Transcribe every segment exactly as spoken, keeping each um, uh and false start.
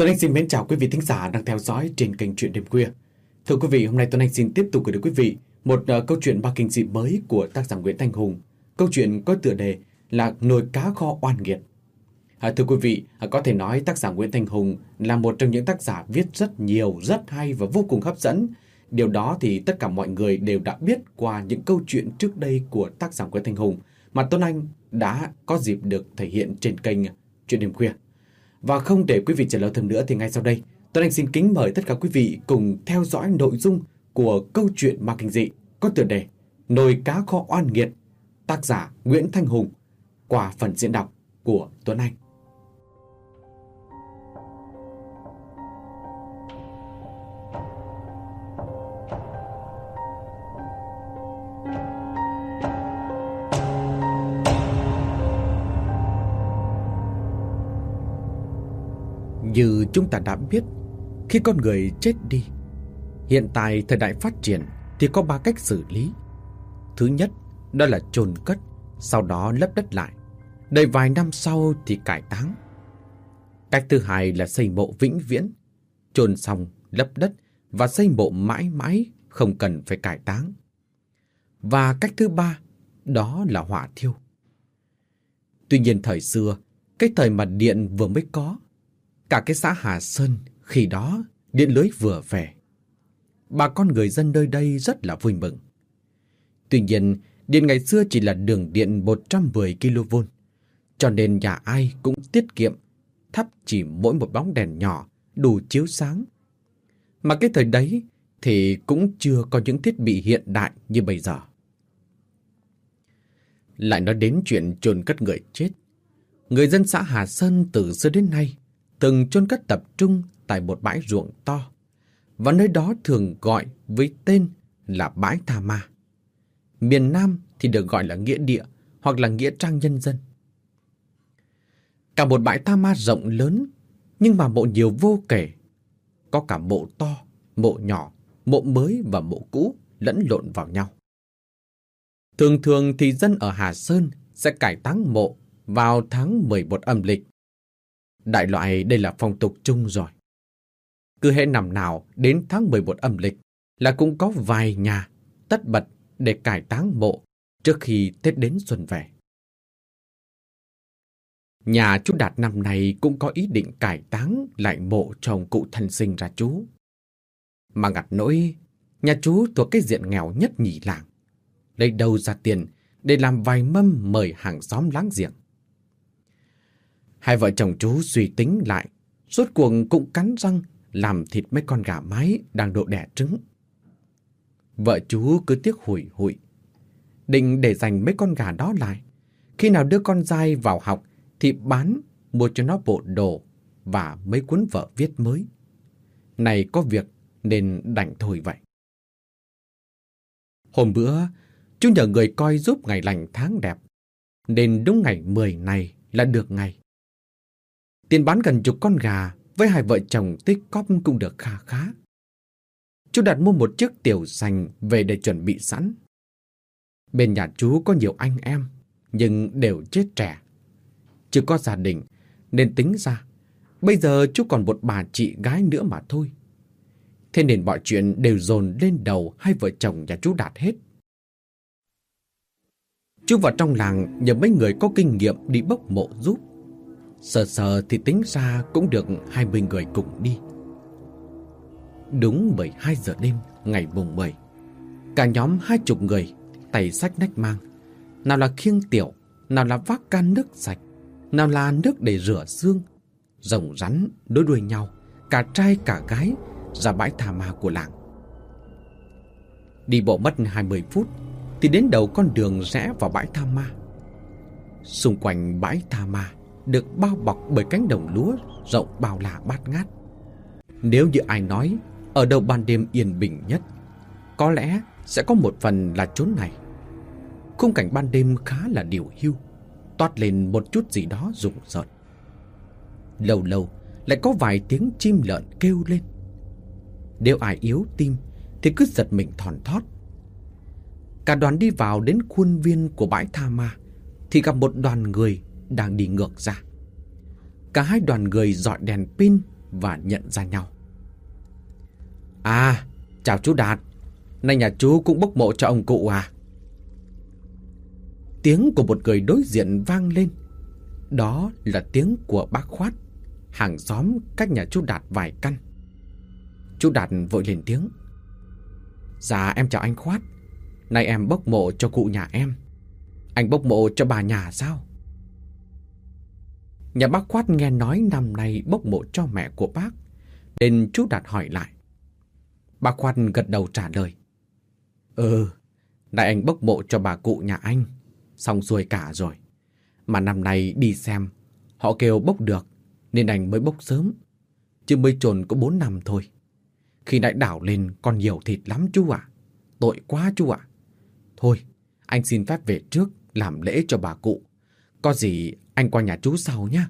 Tuấn Anh xin mến chào quý vị thính giả đang theo dõi trên kênh Chuyện Đêm Khuya. Thưa quý vị, hôm nay Tuấn Anh xin tiếp tục gửi đến quý vị một uh, câu chuyện ma kinh dị mới của tác giả Nguyễn Thanh Hùng. Câu chuyện có tựa đề là Nồi cá kho oan nghiệt. À, thưa quý vị, à, có thể nói tác giả Nguyễn Thanh Hùng là một trong những tác giả viết rất nhiều, rất hay và vô cùng hấp dẫn. Điều đó thì tất cả mọi người đều đã biết qua những câu chuyện trước đây của tác giả Nguyễn Thanh Hùng mà Tuấn Anh đã có dịp được thể hiện trên kênh Chuyện Đêm Khuya. Và không để quý vị chờ lâu thêm nữa thì ngay sau đây, Tuấn Anh xin kính mời tất cả quý vị cùng theo dõi nội dung của câu chuyện ma kinh dị có tựa đề Nồi cá kho oan nghiệt, tác giả Nguyễn Thanh Hùng, qua phần diễn đọc của Tuấn Anh. Như chúng ta đã biết, khi con người chết đi, hiện tại thời đại phát triển thì có ba cách xử lý. Thứ nhất, đó là chôn cất, sau đó lấp đất lại, đợi vài năm sau thì cải táng. Cách thứ hai là xây mộ vĩnh viễn, chôn xong lấp đất và xây mộ mãi mãi, không cần phải cải táng. Và cách thứ ba, đó là hỏa thiêu. Tuy nhiên thời xưa, cái thời mà điện vừa mới có, cả cái xã Hà Sơn khi đó điện lưới vừa về, bà con người dân nơi đây rất là vui mừng. Tuy nhiên, điện ngày xưa chỉ là đường điện một trăm mười ki lô vôn, cho nên nhà ai cũng tiết kiệm, thắp chỉ mỗi một bóng đèn nhỏ đủ chiếu sáng. Mà cái thời đấy thì cũng chưa có những thiết bị hiện đại như bây giờ. Lại nói đến chuyện chôn cất người chết, người dân xã Hà Sơn từ xưa đến nay từng chôn cất tập trung tại một bãi ruộng to, và nơi đó thường gọi với tên là bãi Tha Ma. Miền Nam thì được gọi là nghĩa địa hoặc là nghĩa trang nhân dân. Cả một bãi Tha Ma rộng lớn, nhưng mà mộ nhiều vô kể. Có cả mộ to, mộ nhỏ, mộ mới và mộ cũ lẫn lộn vào nhau. Thường thường thì dân ở Hà Sơn sẽ cải táng mộ vào tháng mười một âm lịch. Đại loại đây là phong tục chung rồi. Cứ hễ năm nào đến tháng mười một âm lịch là cũng có vài nhà tất bật để cải táng mộ trước khi Tết đến xuân về. Nhà chú Đạt năm nay cũng có ý định cải táng lại mộ cho ông cụ thân sinh ra chú. Mà ngặt nỗi, nhà chú thuộc cái diện nghèo nhất nhì làng, lấy đâu ra tiền để làm vài mâm mời hàng xóm láng giềng. Hai vợ chồng chú suy tính lại, rốt cuộc cũng cắn răng làm thịt mấy con gà mái đang độ đẻ trứng. Vợ chú cứ tiếc hủi hụi, định để dành mấy con gà đó lại, khi nào đưa con dai vào học thì bán, mua cho nó bộ đồ và mấy cuốn vở viết mới. Này có việc nên đành thôi vậy. Hôm bữa, chú nhờ người coi giúp ngày lành tháng đẹp, nên đúng ngày mười này là được ngày. Tiền bán gần chục con gà với hai vợ chồng tích cóp cũng được kha khá. Chú đặt mua một chiếc tiểu sành về để chuẩn bị sẵn. Bên nhà chú có nhiều anh em, nhưng đều chết trẻ. Chưa có gia đình, nên tính ra, bây giờ chú còn một bà chị gái nữa mà thôi. Thế nên mọi chuyện đều dồn lên đầu hai vợ chồng nhà chú Đạt hết. Chú vào trong làng nhờ mấy người có kinh nghiệm đi bốc mộ giúp. Sờ sờ thì tính ra cũng được hai mươi người cùng đi. Đúng mười hai giờ đêm ngày mùng mười, cả nhóm hai chục người, tay xách nách mang, nào là khiêng tiểu, nào là vác can nước sạch, nào là nước để rửa xương, rồng rắn nối đuôi nhau, cả trai cả gái ra bãi Tha Ma của làng. Đi bộ mất hai mươi phút thì đến đầu con đường rẽ vào bãi Tha Ma. Xung quanh bãi Tha Ma được bao bọc bởi cánh đồng lúa rộng bao la bát ngát. Nếu như ai nói ở đâu ban đêm yên bình nhất, có lẽ sẽ có một phần là chốn này. Khung cảnh ban đêm khá là điều hưu, toát lên một chút gì đó rùng rợn. Lâu lâu lại có vài tiếng chim lợn kêu lên. Nếu ai yếu tim thì cứ giật mình thòn thót. Cả đoàn đi vào đến khuôn viên của bãi Tha Ma thì gặp một đoàn người đang đi ngược ra. Cả hai đoàn người dọi đèn pin và nhận ra nhau. À, chào chú Đạt. Nay nhà chú cũng bốc mộ cho ông cụ à? Tiếng của một người đối diện vang lên. Đó là tiếng của bác Khoát, hàng xóm cách nhà chú Đạt vài căn. Chú Đạt vội lên tiếng. Dạ em chào anh Khoát. Nay em bốc mộ cho cụ nhà em. Anh bốc mộ cho bà nhà sao? Nhà bác Khoát nghe nói năm nay bốc mộ cho mẹ của bác, nên chú Đạt hỏi lại. Bác Khoát gật đầu trả lời. Ừ, nay anh bốc mộ cho bà cụ nhà anh, xong xuôi cả rồi. Mà năm nay đi xem, họ kêu bốc được, nên anh mới bốc sớm. Chứ mới chôn có bốn năm thôi. Khi nãy đảo lên còn nhiều thịt lắm chú ạ. Tội quá chú ạ. Thôi, anh xin phép về trước làm lễ cho bà cụ. Có gì anh qua nhà chú sau nhé.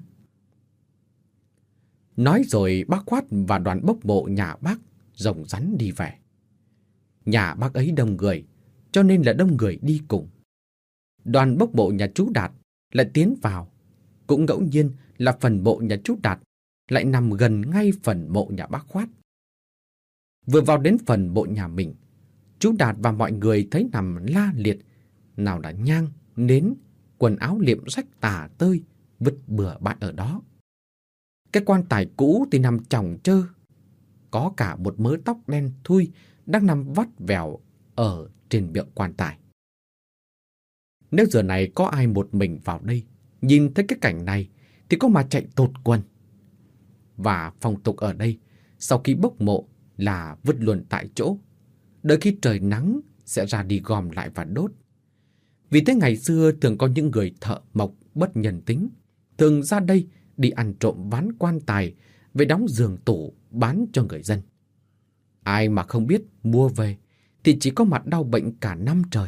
Nói rồi bác Khoát và đoàn bốc mộ nhà bác rồng rắn đi về. Nhà bác ấy đông người, cho nên là đông người đi cùng. Đoàn bốc mộ nhà chú Đạt lại tiến vào. Cũng ngẫu nhiên là phần mộ nhà chú Đạt lại nằm gần ngay phần mộ nhà bác Khoát. Vừa vào đến phần mộ nhà mình, chú Đạt và mọi người thấy nằm la liệt, nào là nhang, nến, quần áo liệm rách tả tơi, vứt bừa bãi ở đó. Cái quan tài cũ thì nằm chồng chơ. Có cả một mớ tóc đen thui đang nằm vắt vẻo ở trên miệng quan tài. Nếu giờ này có ai một mình vào đây, nhìn thấy cái cảnh này thì có mà chạy tột quần. Và phong tục ở đây, sau khi bốc mộ là vứt luôn tại chỗ, đợi khi trời nắng sẽ ra đi gom lại và đốt. Vì thế ngày xưa thường có những người thợ mộc bất nhân tính, thường ra đây đi ăn trộm ván quan tài về đóng giường tủ bán cho người dân. Ai mà không biết mua về thì chỉ có mặt đau bệnh cả năm trời.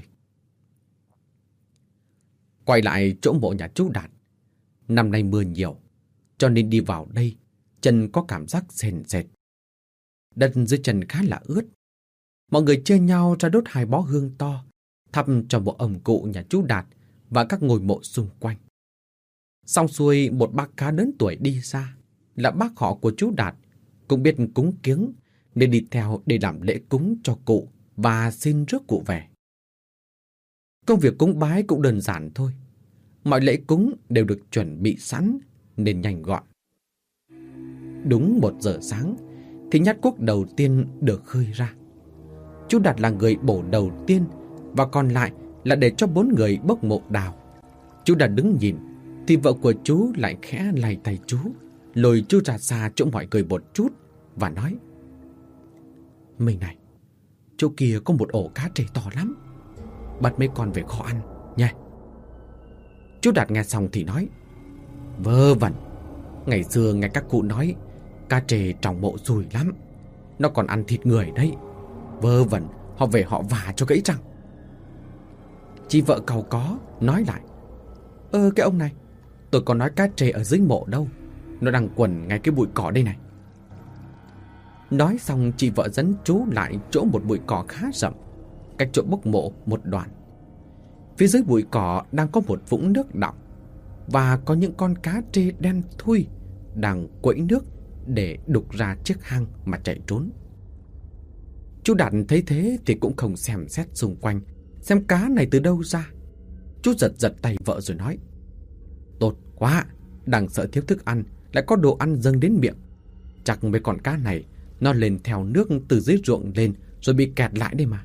Quay lại chỗ mộ nhà chú Đạt. Năm nay mưa nhiều, cho nên đi vào đây chân có cảm giác sền sệt. Đất dưới chân khá là ướt. Mọi người chia nhau ra đốt hai bó hương to, thắp cho bộ ông cụ nhà chú Đạt và các ngôi mộ xung quanh. Xong xuôi, một bác khá lớn tuổi đi ra, là bác họ của chú Đạt, cũng biết cúng kiếng nên đi theo để làm lễ cúng cho cụ và xin rước cụ về. Công việc cúng bái cũng đơn giản thôi. Mọi lễ cúng đều được chuẩn bị sẵn nên nhanh gọn. Đúng một giờ sáng thì nhát cuốc đầu tiên được khơi ra. Chú Đạt là người bổ đầu tiên và còn lại là để cho bốn người bốc mộ đào. Chú Đạt đứng nhìn thì vợ của chú lại khẽ lay tay chú, lôi chú ra xa chỗ mọi người một chút và nói: Mình này, chỗ kia có một ổ cá trê to lắm, bắt mấy con về kho ăn nha. Chú Đạt nghe xong thì nói: Vớ vẩn, ngày xưa nghe các cụ nói cá trê trong mộ rùi lắm, nó còn ăn thịt người đấy. Vớ vẩn, họ về họ vả cho gãy răng. Chị vợ cau có nói lại: Ơ cái ông này, tôi có nói cá trê ở dưới mộ đâu, nó đang quẩn ngay cái bụi cỏ đây này. Nói xong chị vợ dẫn chú lại chỗ một bụi cỏ khá rậm, cách chỗ bốc mộ một đoạn. Phía dưới bụi cỏ đang có một vũng nước đọng, và có những con cá trê đen thui đang quẫy nước để đục ra chiếc hang mà chạy trốn. Chú Đạt thấy thế thì cũng không xem xét xung quanh xem cá này từ đâu ra. Chú giật giật tay vợ rồi nói: Tốt quá, đang sợ thiếu thức ăn lại có đồ ăn dâng đến miệng. Chắc mấy con cá này nó lên theo nước từ dưới ruộng lên rồi bị kẹt lại đây mà.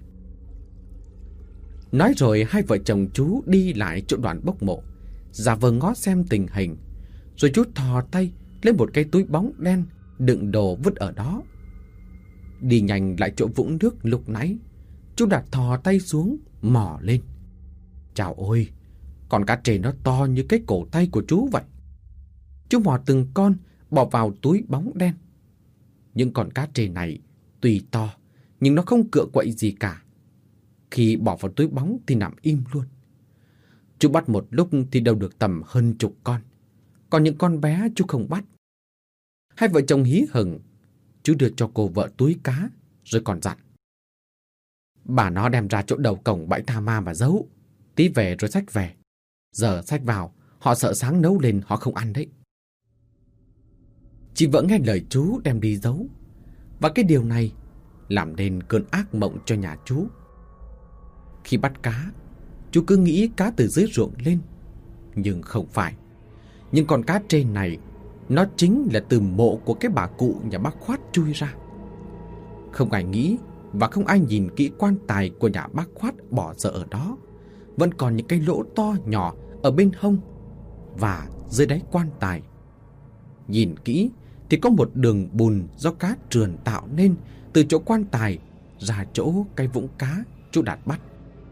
Nói rồi hai vợ chồng chú đi lại chỗ đoạn bốc mộ, giả vờ ngó xem tình hình. Rồi chú thò tay lấy một cái túi bóng đen đựng đồ vứt ở đó. Đi nhanh lại chỗ vũng nước lúc nãy, chú Đạt thò tay xuống mò lên. Chào ôi, con cá trê nó to như cái cổ tay của chú vậy. Chú mò từng con bỏ vào túi bóng đen. Những con cá trê này tuy to nhưng nó không cựa quậy gì cả. Khi bỏ vào túi bóng thì nằm im luôn. Chú bắt một lúc thì đâu được tầm hơn chục con. Còn những con bé chú không bắt. Hai vợ chồng hí hửng. Chú đưa cho cô vợ túi cá rồi còn dặn: Bà nó đem ra chỗ đầu cổng bãi tha ma mà giấu. Tí về rồi xách về. Giờ xách vào, họ sợ sáng nấu lên họ không ăn đấy. Chị vợ nghe lời chú đem đi giấu, và cái điều này làm nên cơn ác mộng cho nhà chú. Khi bắt cá, chú cứ nghĩ cá từ dưới ruộng lên, nhưng không phải. Nhưng con cá trên này, nó chính là từ mộ của cái bà cụ nhà bác Khoát chui ra. Không ai nghĩ và không ai nhìn kỹ quan tài của nhà bác Khoát bỏ dở ở đó. Vẫn còn những cái lỗ to nhỏ ở bên hông và dưới đáy quan tài. Nhìn kỹ thì có một đường bùn do cá trườn tạo nên từ chỗ quan tài ra chỗ cái vũng cá chú Đạt bắt.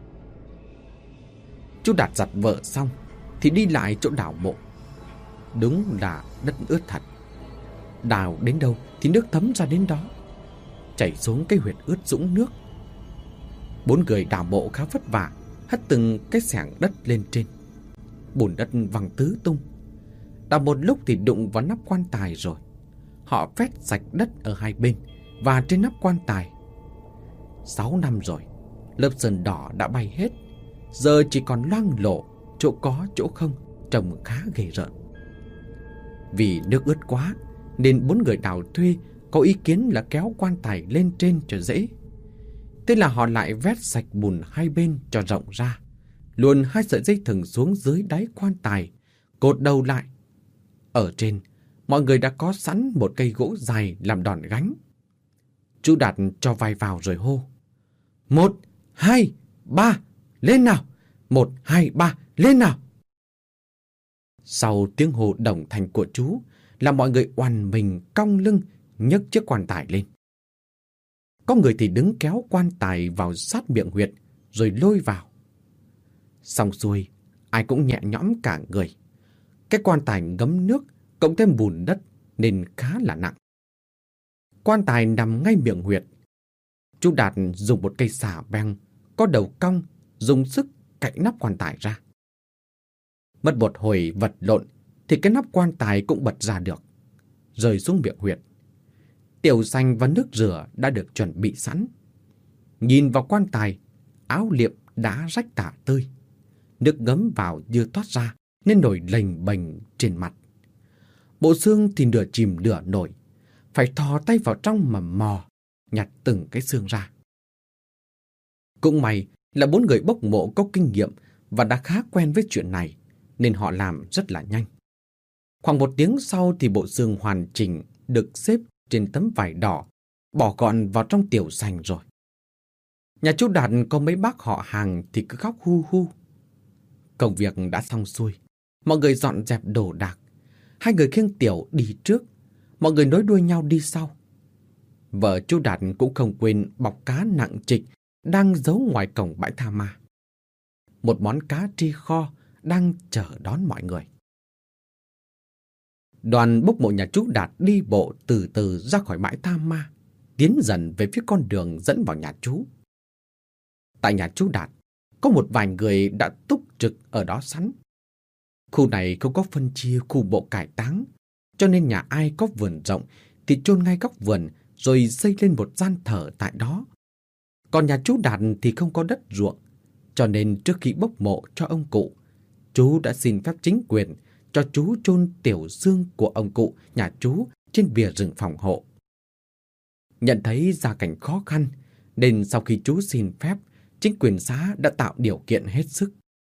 Chú Đạt giặt vợ xong thì đi lại chỗ đào mộ. Đúng là đất ướt thật. Đào đến đâu thì nước thấm ra đến đó, chảy xuống cái huyệt ướt dũng nước. Bốn người đào mộ khá vất vả, hất từng cái xẻng đất lên trên. Bùn đất văng tứ tung. Đào một lúc thì đụng vào nắp quan tài rồi. Họ phét sạch đất ở hai bên và trên nắp quan tài. Sáu năm rồi, lớp sơn đỏ đã bay hết, giờ chỉ còn loang lổ, chỗ có chỗ không, trông khá ghê rợn. Vì nước ướt quá nên bốn người đào thuê có ý kiến là kéo quan tài lên trên cho dễ. Thế là họ lại vét sạch bùn hai bên cho rộng ra, luồn hai sợi dây thừng xuống dưới đáy quan tài, cột đầu lại. Ở trên, mọi người đã có sẵn một cây gỗ dài làm đòn gánh. Chú Đạt cho vai vào rồi hô: Một, hai, ba, lên nào! Một, hai, ba, lên nào! Sau tiếng hô đồng thanh của chú là mọi người oằn mình cong lưng nhấc chiếc quan tài lên. Có người thì đứng kéo quan tài vào sát miệng huyệt rồi lôi vào. Xong xuôi, ai cũng nhẹ nhõm cả người. Cái quan tài ngấm nước cộng thêm bùn đất nên khá là nặng. Quan tài nằm ngay miệng huyệt. Chú Đạt dùng một cây xà beng có đầu cong dùng sức cạy nắp quan tài ra. Mất một hồi vật lộn thì cái nắp quan tài cũng bật ra được, rơi xuống miệng huyệt. Tiểu xanh và nước rửa đã được chuẩn bị sẵn. Nhìn vào quan tài, áo liệm đã rách tả tơi. Nước ngấm vào như thoát ra nên nổi lềnh bềnh trên mặt. Bộ xương thì nửa chìm nửa nổi, phải thò tay vào trong mà mò, nhặt từng cái xương ra. Cũng may là bốn người bốc mộ có kinh nghiệm và đã khá quen với chuyện này, nên họ làm rất là nhanh. Khoảng một tiếng sau thì bộ xương hoàn chỉnh được xếp trên tấm vải đỏ, bỏ gọn vào trong tiểu sành rồi. Nhà chú Đạt có mấy bác họ hàng thì cứ khóc hu hu. Công việc đã xong xuôi, mọi người dọn dẹp đồ đạc. Hai người khiêng tiểu đi trước, mọi người nối đuôi nhau đi sau. Vợ chú Đạt cũng không quên bọc cá nặng trịch đang giấu ngoài cổng bãi tha ma. Một món cá tri kho đang chờ đón mọi người. Đoàn bốc mộ nhà chú Đạt đi bộ từ từ ra khỏi bãi tha ma, tiến dần về phía con đường dẫn vào nhà chú. Tại nhà chú Đạt, có một vài người đã túc trực ở đó sẵn. Khu này không có phân chia khu mộ cải táng, cho nên nhà ai có vườn rộng thì chôn ngay góc vườn rồi xây lên một gian thờ tại đó. Còn nhà chú Đạt thì không có đất ruộng, cho nên trước khi bốc mộ cho ông cụ, chú đã xin phép chính quyền cho chú chôn tiểu xương của ông cụ nhà chú trên bìa rừng phòng hộ. Nhận thấy gia cảnh khó khăn, nên sau khi chú xin phép, chính quyền xã đã tạo điều kiện hết sức.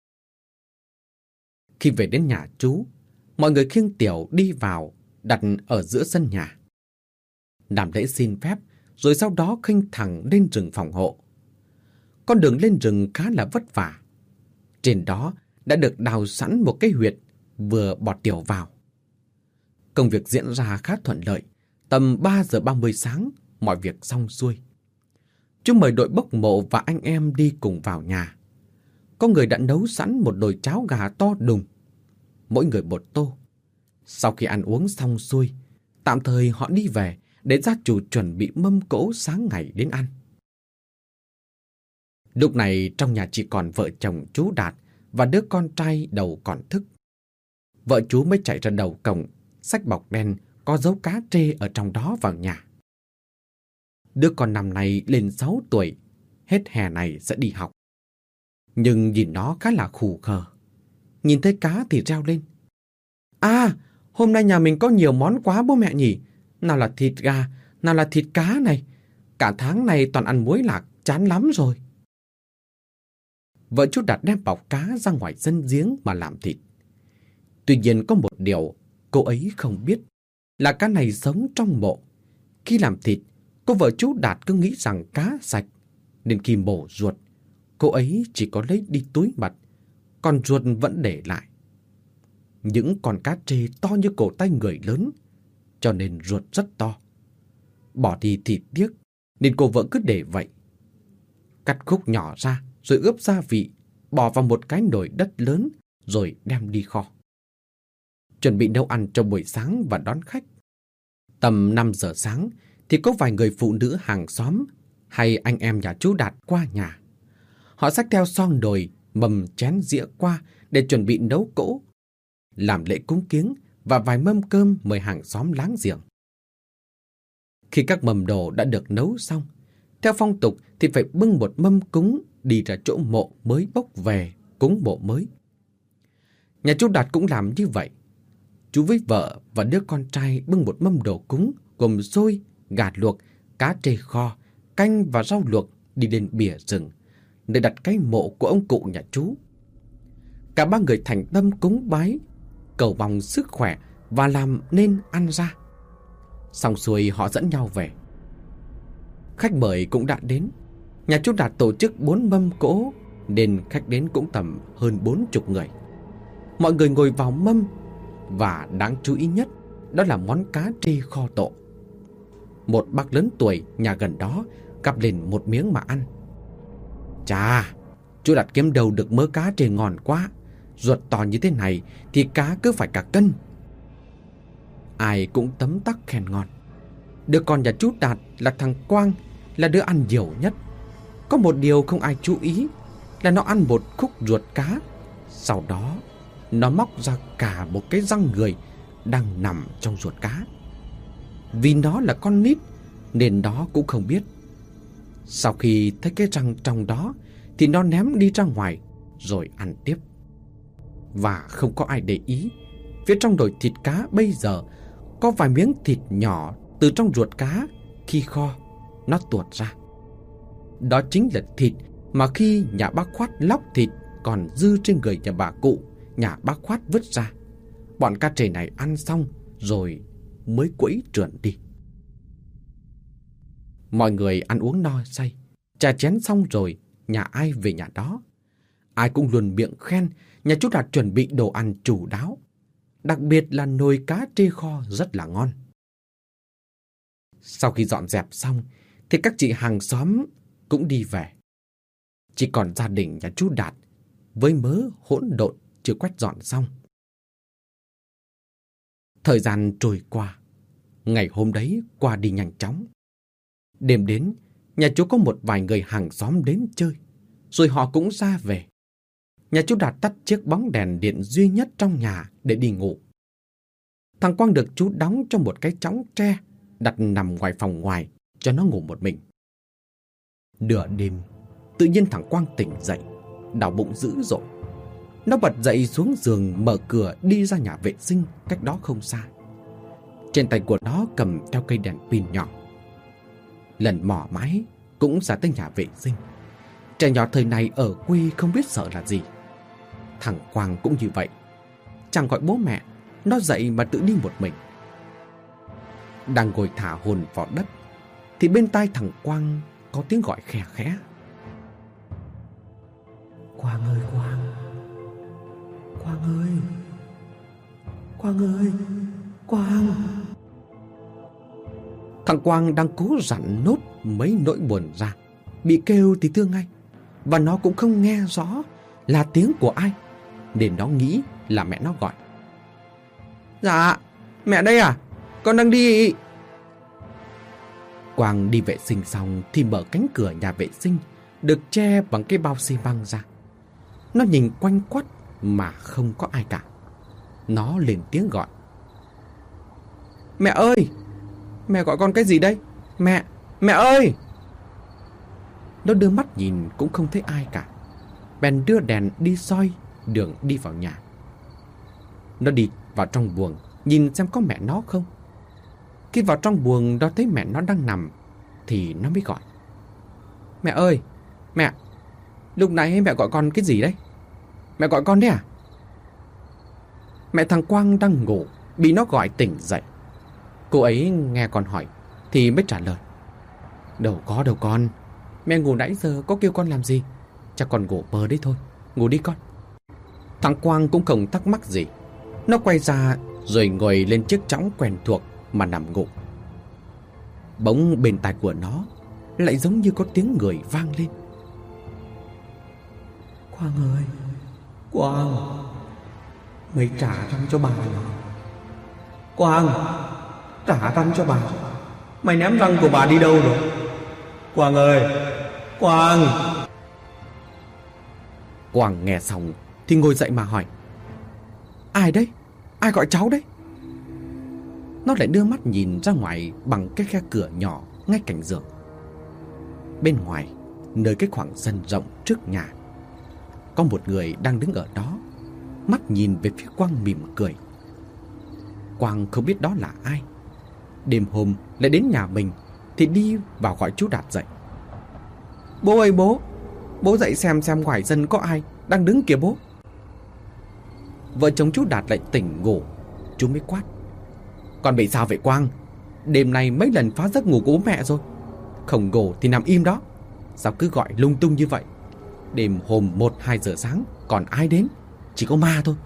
Khi về đến nhà chú, mọi người khiêng tiểu đi vào, đặt ở giữa sân nhà. Làm lễ xin phép, rồi sau đó khênh thẳng lên rừng phòng hộ. Con đường lên rừng khá là vất vả. Trên đó đã được đào sẵn một cái huyệt, vừa bọt tiểu vào. Công việc diễn ra khá thuận lợi. Tầm ba giờ ba mươi sáng, mọi việc xong xuôi. Chú mời đội bốc mộ và anh em đi cùng vào nhà. Có người đã nấu sẵn một nồi cháo gà to đùng, mỗi người một tô. Sau khi ăn uống xong xuôi, tạm thời họ đi về để gia chủ chuẩn bị mâm cỗ sáng ngày đến ăn. Lúc này trong nhà chỉ còn vợ chồng chú Đạt và đứa con trai đầu còn thức. Vợ chú mới chạy ra đầu cổng, xách bọc đen có dấu cá trê ở trong đó vào nhà. Đứa con năm nay lên sáu tuổi, hết hè này sẽ đi học. Nhưng nhìn nó khá là khù khờ. Nhìn thấy cá thì reo lên: À, hôm nay nhà mình có nhiều món quá bố mẹ nhỉ. Nào là thịt gà, nào là thịt cá này. Cả tháng này toàn ăn muối lạc, chán lắm rồi. Vợ chú Đạt đem bọc cá ra ngoài sân giếng mà làm thịt. Tuy nhiên có một điều cô ấy không biết là cá này sống trong mộ. Khi làm thịt, cô vợ chú Đạt cứ nghĩ rằng cá sạch, nên khi mổ ruột, cô ấy chỉ có lấy đi túi mật, còn ruột vẫn để lại. Những con cá trê to như cổ tay người lớn, cho nên ruột rất to. Bỏ đi thì tiếc, nên cô vợ cứ để vậy. Cắt khúc nhỏ ra, rồi ướp gia vị, bỏ vào một cái nồi đất lớn, rồi đem đi kho. Chuẩn bị nấu ăn cho buổi sáng và đón khách. Tầm năm giờ sáng thì có vài người phụ nữ hàng xóm hay anh em nhà chú Đạt qua nhà. Họ xách theo xoong nồi, mâm chén dĩa qua để chuẩn bị nấu cỗ, làm lễ cúng kiếng và vài mâm cơm mời hàng xóm láng giềng. Khi các mâm đồ đã được nấu xong, theo phong tục thì phải bưng một mâm cúng đi ra chỗ mộ mới bốc về cúng mộ mới. Nhà chú Đạt cũng làm như vậy. Chú với vợ và đứa con trai bưng một mâm đồ cúng gồm xôi, gà luộc, cá trê kho, canh và rau luộc đi lên bìa rừng, để đặt cái mộ của ông cụ nhà chú. Cả ba người thành tâm cúng bái, cầu mong sức khỏe và làm nên ăn ra. Xong xuôi họ dẫn nhau về. Khách mời cũng đã đến. Nhà chú Đạt tổ chức bốn mâm cỗ, nên khách đến cũng tầm hơn bốn chục người. Mọi người ngồi vào mâm, và đáng chú ý nhất đó là món cá trê kho tộ. Một bác lớn tuổi nhà gần đó gắp lên một miếng mà ăn. Chà, chú Đạt kiếm đâu được mớ cá trê ngon quá. Ruột to như thế này thì cá cứ phải cả cân. Ai cũng tấm tắc khen ngon. Đứa con nhà chú Đạt là thằng Quang, là đứa ăn nhiều nhất. Có một điều không ai chú ý là nó ăn một khúc ruột cá, sau đó nó móc ra cả một cái răng người đang nằm trong ruột cá. Vì nó là con nít nên nó cũng không biết. Sau khi thấy cái răng trong đó thì nó ném đi ra ngoài rồi ăn tiếp. Và không có ai để ý, phía trong nồi thịt cá bây giờ có vài miếng thịt nhỏ từ trong ruột cá khi kho nó tuột ra. Đó chính là thịt mà khi nhà bác Khoát lóc thịt còn dư trên người nhà bà cụ, nhà bác Khoát vứt ra. Bọn cá trê này ăn xong rồi mới quẫy trườn đi. Mọi người ăn uống no say, trà chén xong rồi, nhà ai về nhà đó. Ai cũng luôn miệng khen nhà chú Đạt chuẩn bị đồ ăn chu đáo, đặc biệt là nồi cá trê kho rất là ngon. Sau khi dọn dẹp xong thì các chị hàng xóm cũng đi về. Chỉ còn gia đình nhà chú Đạt với mớ hỗn độn chưa quét dọn xong. Thời gian trôi qua, ngày hôm đấy qua đi nhanh chóng. Đêm đến, nhà chú có một vài người hàng xóm đến chơi, rồi họ cũng ra về. Nhà chú Đạt tắt chiếc bóng đèn điện duy nhất trong nhà để đi ngủ. Thằng Quang được chú đóng trong một cái chõng tre đặt nằm ngoài phòng ngoài cho nó ngủ một mình. Nửa đêm, tự nhiên thằng Quang tỉnh dậy, đau bụng dữ dội. Nó bật dậy xuống giường, mở cửa đi ra nhà vệ sinh cách đó không xa. Trên tay của nó cầm theo cây đèn pin nhỏ. Lần mò mãi cũng ra tới nhà vệ sinh. Trẻ nhỏ thời này ở quê không biết sợ là gì. Thằng Quang cũng như vậy, chẳng gọi bố mẹ, nó dậy mà tự đi một mình. Đang ngồi thả hồn vào đất thì bên tai thằng Quang có tiếng gọi khè khẽ. Quang ơi Quang, Quang ơi, Quang ơi, Quang. Thằng Quang đang cố dặn nốt mấy nỗi buồn ra, bị kêu thì thương ngay, và nó cũng không nghe rõ là tiếng của ai, nên nó nghĩ là mẹ nó gọi. Dạ, mẹ đây à? Con đang đi. Quang đi vệ sinh xong thì mở cánh cửa nhà vệ sinh được che bằng cái bao xi măng ra. Nó nhìn quanh quất mà không có ai cả. Nó lên tiếng gọi. Mẹ ơi! Mẹ gọi con cái gì đây? Mẹ! Mẹ ơi! Nó đưa mắt nhìn cũng không thấy ai cả, bèn đưa đèn đi soi đường đi vào nhà. Nó đi vào trong buồng nhìn xem có mẹ nó không. Khi vào trong buồng đó thấy mẹ nó đang nằm thì nó mới gọi: Mẹ ơi, mẹ, lúc nãy mẹ gọi con cái gì đấy? Mẹ gọi con đấy à? Mẹ thằng Quang đang ngủ, bị nó gọi tỉnh dậy. Cô ấy nghe con hỏi thì mới trả lời: Đâu có đâu con, mẹ ngủ nãy giờ có kêu con làm gì. Chắc con ngủ mơ đấy thôi, ngủ đi con. Thằng Quang cũng không thắc mắc gì. Nó quay ra rồi ngồi lên chiếc chõng quen thuộc mà nằm ngủ. Bỗng bên tai của nó lại giống như có tiếng người vang lên: Quang ơi, Quang, mày trả răng cho bà rồi. Quang, trả răng cho bà. Mày ném răng của bà đi đâu rồi? Quang ơi, Quang. Quang nghe xong thì ngồi dậy mà hỏi: Ai đấy? Ai gọi cháu đấy? Nó lại đưa mắt nhìn ra ngoài bằng cái khe cửa nhỏ ngay cạnh giường. Bên ngoài, nơi cái khoảng sân rộng trước nhà, có một người đang đứng ở đó, mắt nhìn về phía Quang mỉm cười. Quang không biết đó là ai. Đêm hôm lại đến nhà mình thì đi vào gọi chú Đạt dậy: Bố ơi bố, bố dậy xem xem ngoài sân có ai đang đứng kìa bố. Vợ chồng chú Đạt lại tỉnh ngủ. Chú mới quát: Con bị sao vậy Quang? Đêm nay mấy lần phá giấc ngủ của bố mẹ rồi. Không ngủ thì nằm im đó. Sao cứ gọi lung tung như vậy? Đêm hôm một hai giờ sáng còn ai đến? Chỉ có ma thôi.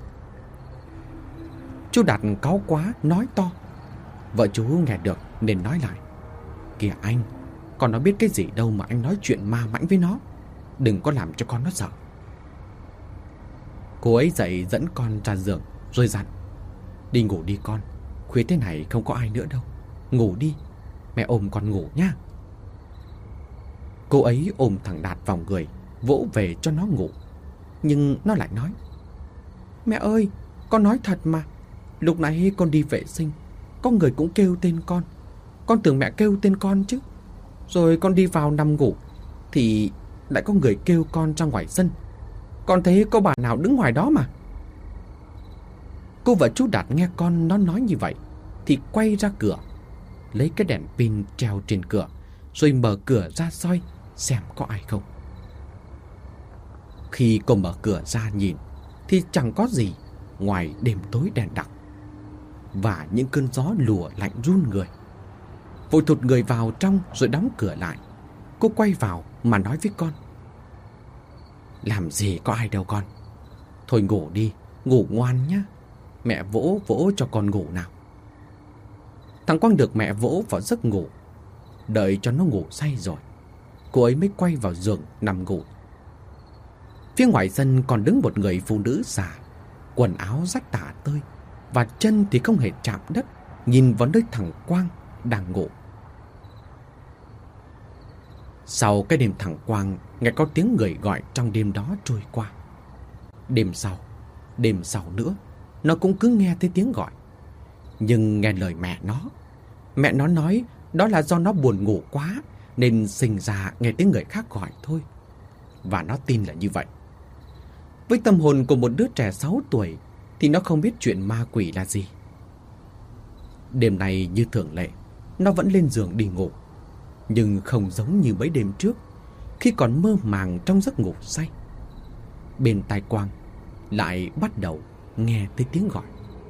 Chú Đạt cáu quá nói to. Vợ chú nghe được nên nói lại: Kìa anh, con nó biết cái gì đâu mà anh nói chuyện ma mãnh với nó. Đừng có làm cho con nó sợ. Cô ấy dậy dẫn con ra giường rồi dặn: Đi ngủ đi con, khuya thế này không có ai nữa đâu. Ngủ đi, mẹ ôm con ngủ nhá. Cô ấy ôm thằng Đạt vào người, vỗ về cho nó ngủ. Nhưng nó lại nói: Mẹ ơi, con nói thật mà. Lúc nãy con đi vệ sinh, có người cũng kêu tên con. Con tưởng mẹ kêu tên con chứ. Rồi con đi vào nằm ngủ thì lại có người kêu con ra ngoài sân. Con thấy có bà nào đứng ngoài đó mà. Cô và chú Đạt nghe con nó nói như vậy thì quay ra cửa, lấy cái đèn pin treo trên cửa, rồi mở cửa ra soi xem có ai không. Khi cô mở cửa ra nhìn thì chẳng có gì ngoài đêm tối đen đặc và những cơn gió lùa lạnh run người. Vội thụt người vào trong rồi đóng cửa lại. Cô quay vào mà nói với con: Làm gì có ai đâu con. Thôi ngủ đi, ngủ ngoan nhá. Mẹ vỗ vỗ cho con ngủ nào. Thằng Quang được mẹ vỗ vào giấc ngủ. Đợi cho nó ngủ say rồi, cô ấy mới quay vào giường nằm ngủ. Phía ngoài sân còn đứng một người phụ nữ già, quần áo rách tả tơi và chân thì không hề chạm đất, nhìn vào nơi thằng Quang đang ngủ. Sau cái đêm thằng Quang nghe có tiếng người gọi trong đêm đó trôi qua. Đêm sau, đêm sau nữa, nó cũng cứ nghe thấy tiếng gọi. Nhưng nghe lời mẹ nó. Mẹ nó nói đó là do nó buồn ngủ quá nên sinh ra nghe tiếng người khác gọi thôi. Và nó tin là như vậy. Với tâm hồn của một đứa trẻ sáu tuổi thì nó không biết chuyện ma quỷ là gì. Đêm này như thường lệ, nó vẫn lên giường đi ngủ. Nhưng không giống như mấy đêm trước, khi còn mơ màng trong giấc ngủ say. Bên tai Quang lại bắt đầu nghe thấy tiếng gọi: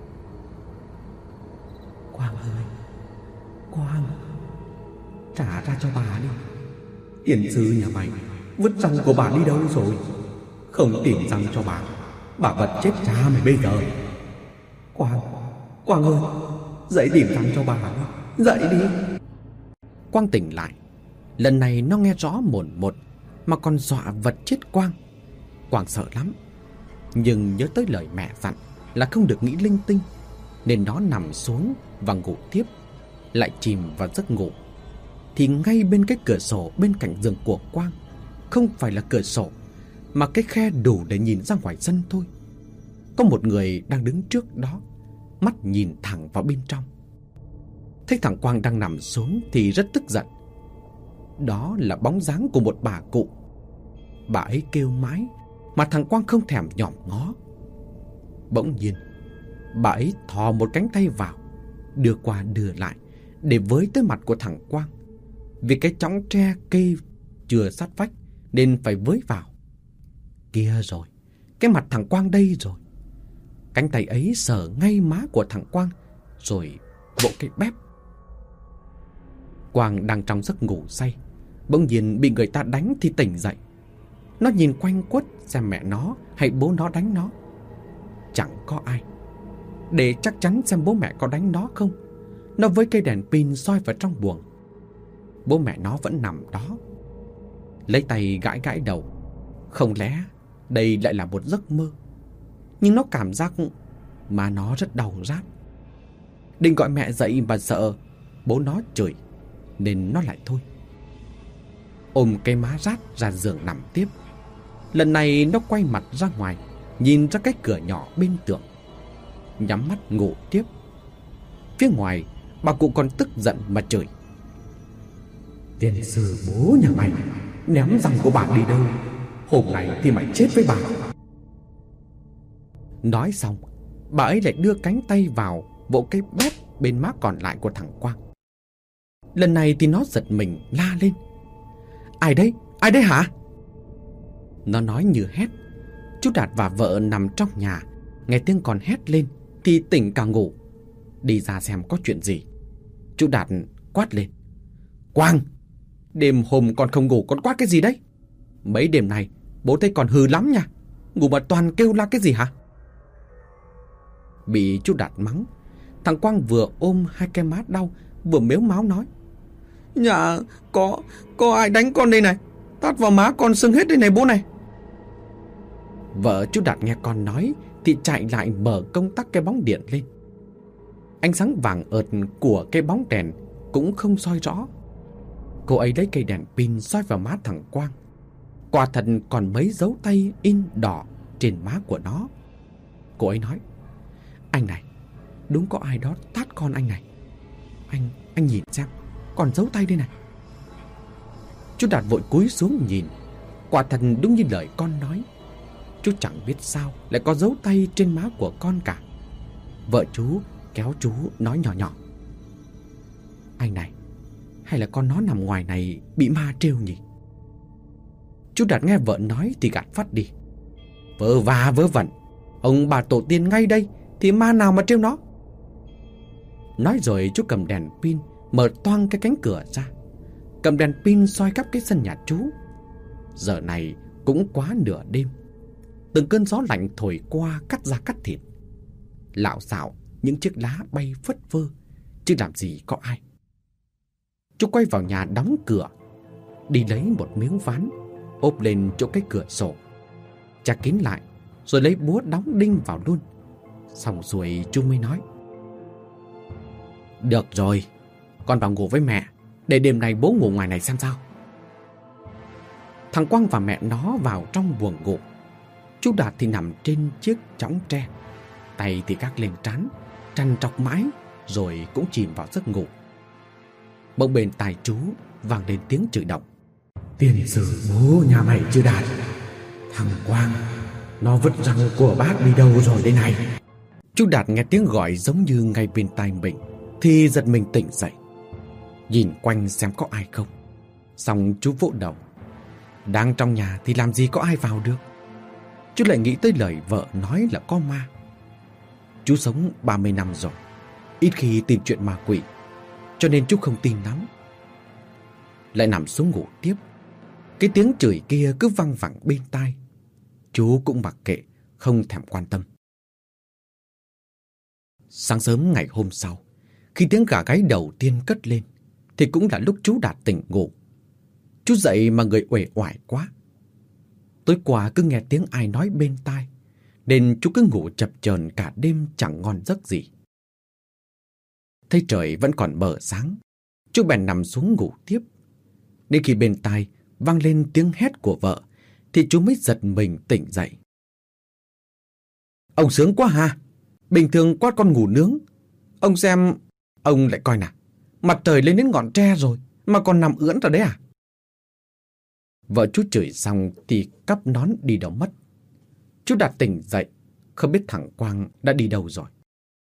Quang ơi, Quang, trả ra cho bà đi. Tiền sư nhà mày vứt răng của bà đi đâu rồi? Không tìm răng cho bà, bà vật chết cha mày bây giờ. Quang, Quang ơi, dậy tìm răng cho bà đi, dậy đi. Quang tỉnh lại. Lần này nó nghe rõ mồn một mà còn dọa vật chết Quang. Quang sợ lắm. Nhưng nhớ tới lời mẹ dặn là không được nghĩ linh tinh, nên nó nằm xuống và ngủ tiếp. Lại chìm vào giấc ngủ. Thì ngay bên cái cửa sổ bên cạnh giường của Quang, không phải là cửa sổ mà cái khe đủ để nhìn ra ngoài sân thôi, có một người đang đứng trước đó, mắt nhìn thẳng vào bên trong. Thấy thằng Quang đang nằm xuống thì rất tức giận. Đó là bóng dáng của một bà cụ. Bà ấy kêu mãi mà thằng Quang không thèm nhòm ngó. Bỗng nhiên, Bà ấy thò một cánh tay vào, đưa qua đưa lại để với tới mặt của thằng Quang. Vì cái chõng tre cây chưa sát vách nên phải với vào. Kia rồi, cái mặt thằng Quang đây rồi. Cánh tay ấy sờ ngay má của thằng Quang, rồi vỗ cái bép. Quang đang trong giấc ngủ say, bỗng nhiên bị người ta đánh thì tỉnh dậy. Nó nhìn quanh quất xem mẹ nó hay bố nó đánh nó. Chẳng có ai. Để chắc chắn xem bố mẹ có đánh nó không, nó với cây đèn pin soi vào trong buồng. Bố mẹ nó vẫn nằm đó. Lấy tay gãi gãi đầu. Không lẽ đây lại là một giấc mơ? Nhưng nó cảm giác mà nó rất đau rát. Định gọi mẹ dậy mà sợ bố nó chửi, nên nó lại thôi. Ôm cái má rát ra giường nằm tiếp. Lần này nó quay mặt ra ngoài, nhìn ra cái cửa nhỏ bên tường, nhắm mắt ngủ tiếp. Phía ngoài, bà cụ còn tức giận mà chửi: Tiền sư bố nhà mày, ném răng của bà đi đâu? Hôm nay thì mày chết với bà. Nói xong, bà ấy lại đưa cánh tay vào vỗ cái bét bên má còn lại của thằng Quang. Lần này thì nó giật mình la lên: Ai đấy? Ai đấy hả? Nó nói như hét. Chú Đạt và vợ nằm trong nhà, nghe tiếng con hét lên thì tỉnh cả ngủ. Đi ra xem có chuyện gì. Chú Đạt quát lên: Quang, đêm hôm con không ngủ con quát cái gì đấy? Mấy đêm này bố thấy con hư lắm nha. Ngủ mà toàn kêu la cái gì hả? Bị chú Đạt mắng, thằng Quang vừa ôm hai cái má đau, vừa mếu máo nói: Dạ, có, có ai đánh con đây này. Tát vào má con sưng hết đây này bố này. Vợ chú Đạt nghe con nói thì chạy lại mở công tắc cái bóng điện lên. Ánh sáng vàng ợt của cái bóng đèn cũng không soi rõ. Cô ấy lấy cây đèn pin soi vào má thằng Quang. Quả thật còn mấy dấu tay in đỏ trên má của nó. Cô ấy nói: Anh này, đúng có ai đó tát con anh này. Anh, anh nhìn xem, còn dấu tay đây này. Chú Đạt vội cúi xuống nhìn. Quả thật đúng như lời con nói. Chú chẳng biết sao lại có dấu tay trên má của con cả. Vợ chú kéo chú nói nhỏ nhỏ: Anh này, hay là con nó nằm ngoài này bị ma trêu nhỉ? Chú Đạt nghe vợ nói thì gạt phát đi: Vớ va vớ vẩn, ông bà tổ tiên ngay đây thì ma nào mà trêu nó. Nói rồi chú cầm đèn pin mở toang cái cánh cửa ra, cầm đèn pin soi khắp cái sân nhà chú. Giờ này cũng quá nửa đêm. Từng cơn gió lạnh thổi qua cắt da cắt thịt. Lạo xạo những chiếc lá bay phất phơ, chứ làm gì có ai. Chú quay vào nhà đóng cửa, đi lấy một miếng ván ốp lên chỗ cái cửa sổ, chặt kín lại, rồi lấy búa đóng đinh vào luôn. Xong rồi chú mới nói: Được rồi, con vào ngủ với mẹ, để đêm nay bố ngủ ngoài này xem sao. Thằng Quang và mẹ nó vào trong buồng ngủ. Chú Đạt thì nằm trên chiếc chõng tre, tay thì gác lên trán, trằn trọc mãi, rồi cũng chìm vào giấc ngủ. Bỗng bên tai chú vang lên tiếng chửi động: Tiền sử bố nhà mày chưa Đạt, thằng Quang nó vứt răng của bác đi đâu rồi đây này. Chú Đạt nghe tiếng gọi giống như ngay bên tai mình thì giật mình tỉnh dậy, nhìn quanh xem có ai không. Xong chú vỗ đầu: Đang trong nhà thì làm gì có ai vào được. Chú lại nghĩ tới lời vợ nói là có ma. Chú sống ba mươi năm rồi, ít khi tin chuyện ma quỷ, cho nên chú không tin lắm. Lại nằm xuống ngủ tiếp. Cái tiếng chửi kia cứ văng vẳng bên tai. Chú cũng mặc kệ, không thèm quan tâm. Sáng sớm ngày hôm sau, khi tiếng gà gáy đầu tiên cất lên, thì cũng là lúc chú Đạt tỉnh ngủ. Chú dậy mà người uể oải quá. Tối qua cứ nghe tiếng ai nói bên tai, nên chú cứ ngủ chập chờn cả đêm chẳng ngon giấc gì. Thấy trời vẫn còn mờ sáng, chú bèn nằm xuống ngủ tiếp. Đến khi bên tai vang lên tiếng hét của vợ, thì chú mới giật mình tỉnh dậy. Ông sướng quá ha, bình thường quát con ngủ nướng. Ông xem, ông lại coi nào, mặt trời lên đến ngọn tre rồi mà còn nằm ưỡn ra đấy à? Vợ chú chửi xong thì cắp nón đi đâu mất. Chú Đạt tỉnh dậy, không biết thằng Quang đã đi đâu rồi.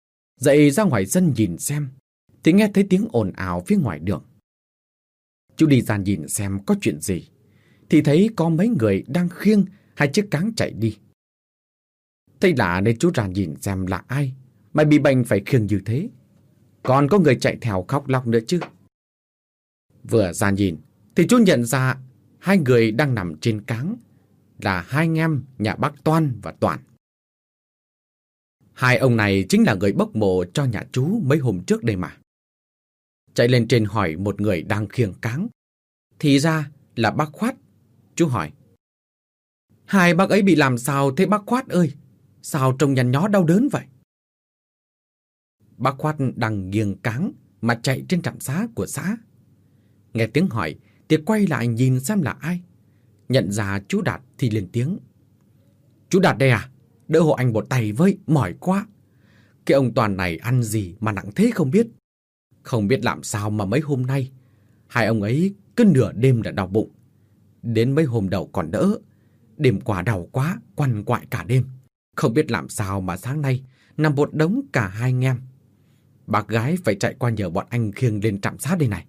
Dậy ra ngoài sân nhìn xem, thì nghe thấy tiếng ồn ào phía ngoài đường. Chú đi ra nhìn xem có chuyện gì, thì thấy có mấy người đang khiêng hai chiếc cáng chạy đi. Thấy lạ nên chú ra nhìn xem là ai mà bị bệnh phải khiêng như thế. Còn có người chạy theo khóc lóc nữa chứ. Vừa ra nhìn thì chú nhận ra hai người đang nằm trên cáng là hai anh em nhà bác Toan và Toàn. Hai ông này chính là người bốc mộ cho nhà chú mấy hôm trước đây mà. Chạy lên trên hỏi một người đang khiêng cáng, thì ra là bác Khoát. Chú hỏi: hai bác ấy bị làm sao thế bác Khoát ơi? Sao trông nhăn nhó đau đớn vậy? Bác Khoát đang nghiêng cáng mà chạy trên trạm xá của xã. Nghe tiếng hỏi thì quay lại nhìn xem là ai. Nhận ra chú Đạt thì lên tiếng: chú Đạt đây à? Đỡ hộ anh một tay với, mỏi quá. Cái ông Toàn này ăn gì mà nặng thế không biết. Không biết làm sao mà mấy hôm nay hai ông ấy cứ nửa đêm đã đau bụng. Đến mấy hôm đầu còn đỡ, đêm qua đau quá, quằn quại cả đêm. Không biết làm sao mà sáng nay nằm một đống cả hai anh em. Bác gái phải chạy qua nhờ bọn anh khiêng lên trạm xá đây này.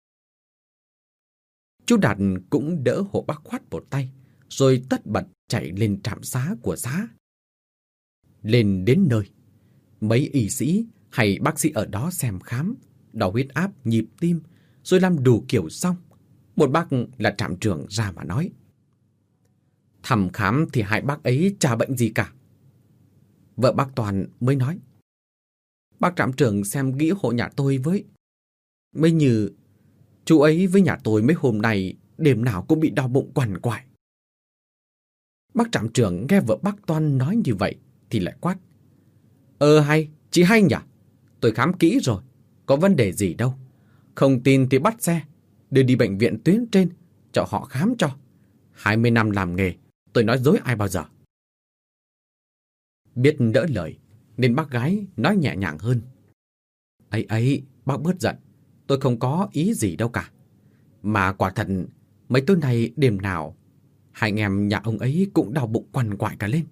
Chú Đạt cũng đỡ hộ bác Khoát một tay, rồi tất bật chạy lên trạm xá của xã. Lên đến nơi, mấy y sĩ hay bác sĩ ở đó xem khám, đo huyết áp, nhịp tim, rồi làm đủ kiểu xong. Một bác là trạm trưởng ra mà nói: thăm khám thì hai bác ấy chả bệnh gì cả. Vợ bác Toàn mới nói: bác trạm trưởng xem nghĩ hộ nhà tôi với. Mấy như chú ấy với nhà tôi mấy hôm nay đêm nào cũng bị đau bụng quằn quại. Bác trạm trưởng nghe vợ bác Toan nói như vậy thì lại quát: Ờ hay, chị hay nhỉ? Tôi khám kỹ rồi, có vấn đề gì đâu. Không tin thì bắt xe, đưa đi bệnh viện tuyến trên, cho họ khám cho. Hai mươi năm làm nghề, tôi nói dối ai bao giờ. Biết đỡ lời, nên bác gái nói nhẹ nhàng hơn: ấy ấy, bác bớt giận, tôi không có ý gì đâu cả. Mà quả thật, mấy tối nay đêm nào, hai anh em nhà ông ấy cũng đau bụng quằn quại cả lên.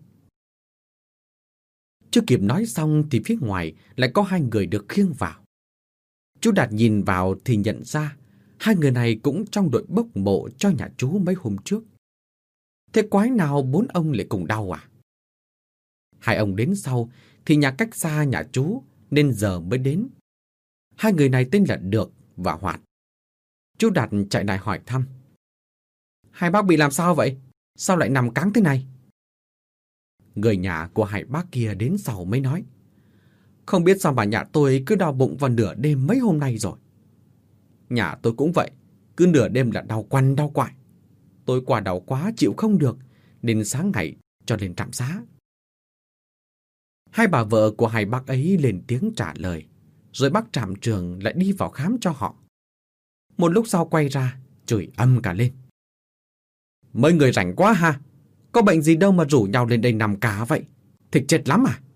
Chưa kịp nói xong thì phía ngoài lại có hai người được khiêng vào. Chú Đạt nhìn vào thì nhận ra hai người này cũng trong đội bốc mộ cho nhà chú mấy hôm trước. Thế quái nào bốn ông lại cùng đau à? Hai ông đến sau thì nhà cách xa nhà chú nên giờ mới đến. Hai người này tên là Được và Hoạt. Chú Đạt chạy lại hỏi thăm: hai bác bị làm sao vậy? Sao lại nằm cáng thế này? Người nhà của hai bác kia đến sau mới nói: không biết sao mà nhà tôi cứ đau bụng vào nửa đêm mấy hôm nay rồi. Nhà tôi cũng vậy, cứ nửa đêm là đau quằn đau quại. Tôi quả đau quá chịu không được, nên sáng ngày cho lên trạm xá. Hai bà vợ của hai bác ấy lên tiếng trả lời, rồi bác trạm trưởng lại đi vào khám cho họ. Một lúc sau quay ra, chửi âm cả lên: mấy người rảnh quá ha, có bệnh gì đâu mà rủ nhau lên đây nằm cá vậy, thịt chết lắm à?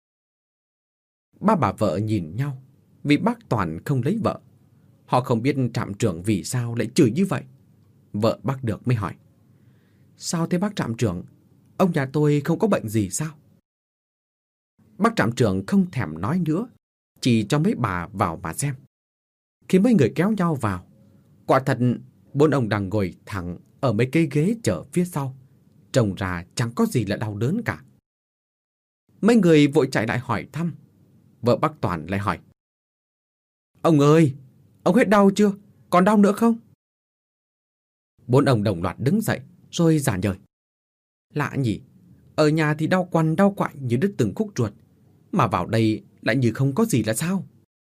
Ba bà vợ nhìn nhau, vì bác Toàn không lấy vợ. Họ không biết trạm trưởng vì sao lại chửi như vậy. Vợ bác Được mới hỏi: sao thế bác trạm trưởng? Ông nhà tôi không có bệnh gì sao? Bác trạm trưởng không thèm nói nữa, chỉ cho mấy bà vào mà xem. Khi mấy người kéo nhau vào, quả thật bốn ông đang ngồi thẳng ở mấy cái ghế chở phía sau, trông ra chẳng có gì là đau đớn cả. Mấy người vội chạy lại hỏi thăm. Vợ bác Toàn lại hỏi: ông ơi, ông hết đau chưa? Còn đau nữa không? Bốn ông đồng loạt đứng dậy rồi giả nhời: lạ nhỉ, ở nhà thì đau quằn đau quại như đứt từng khúc ruột, mà vào đây lại như không có gì là sao?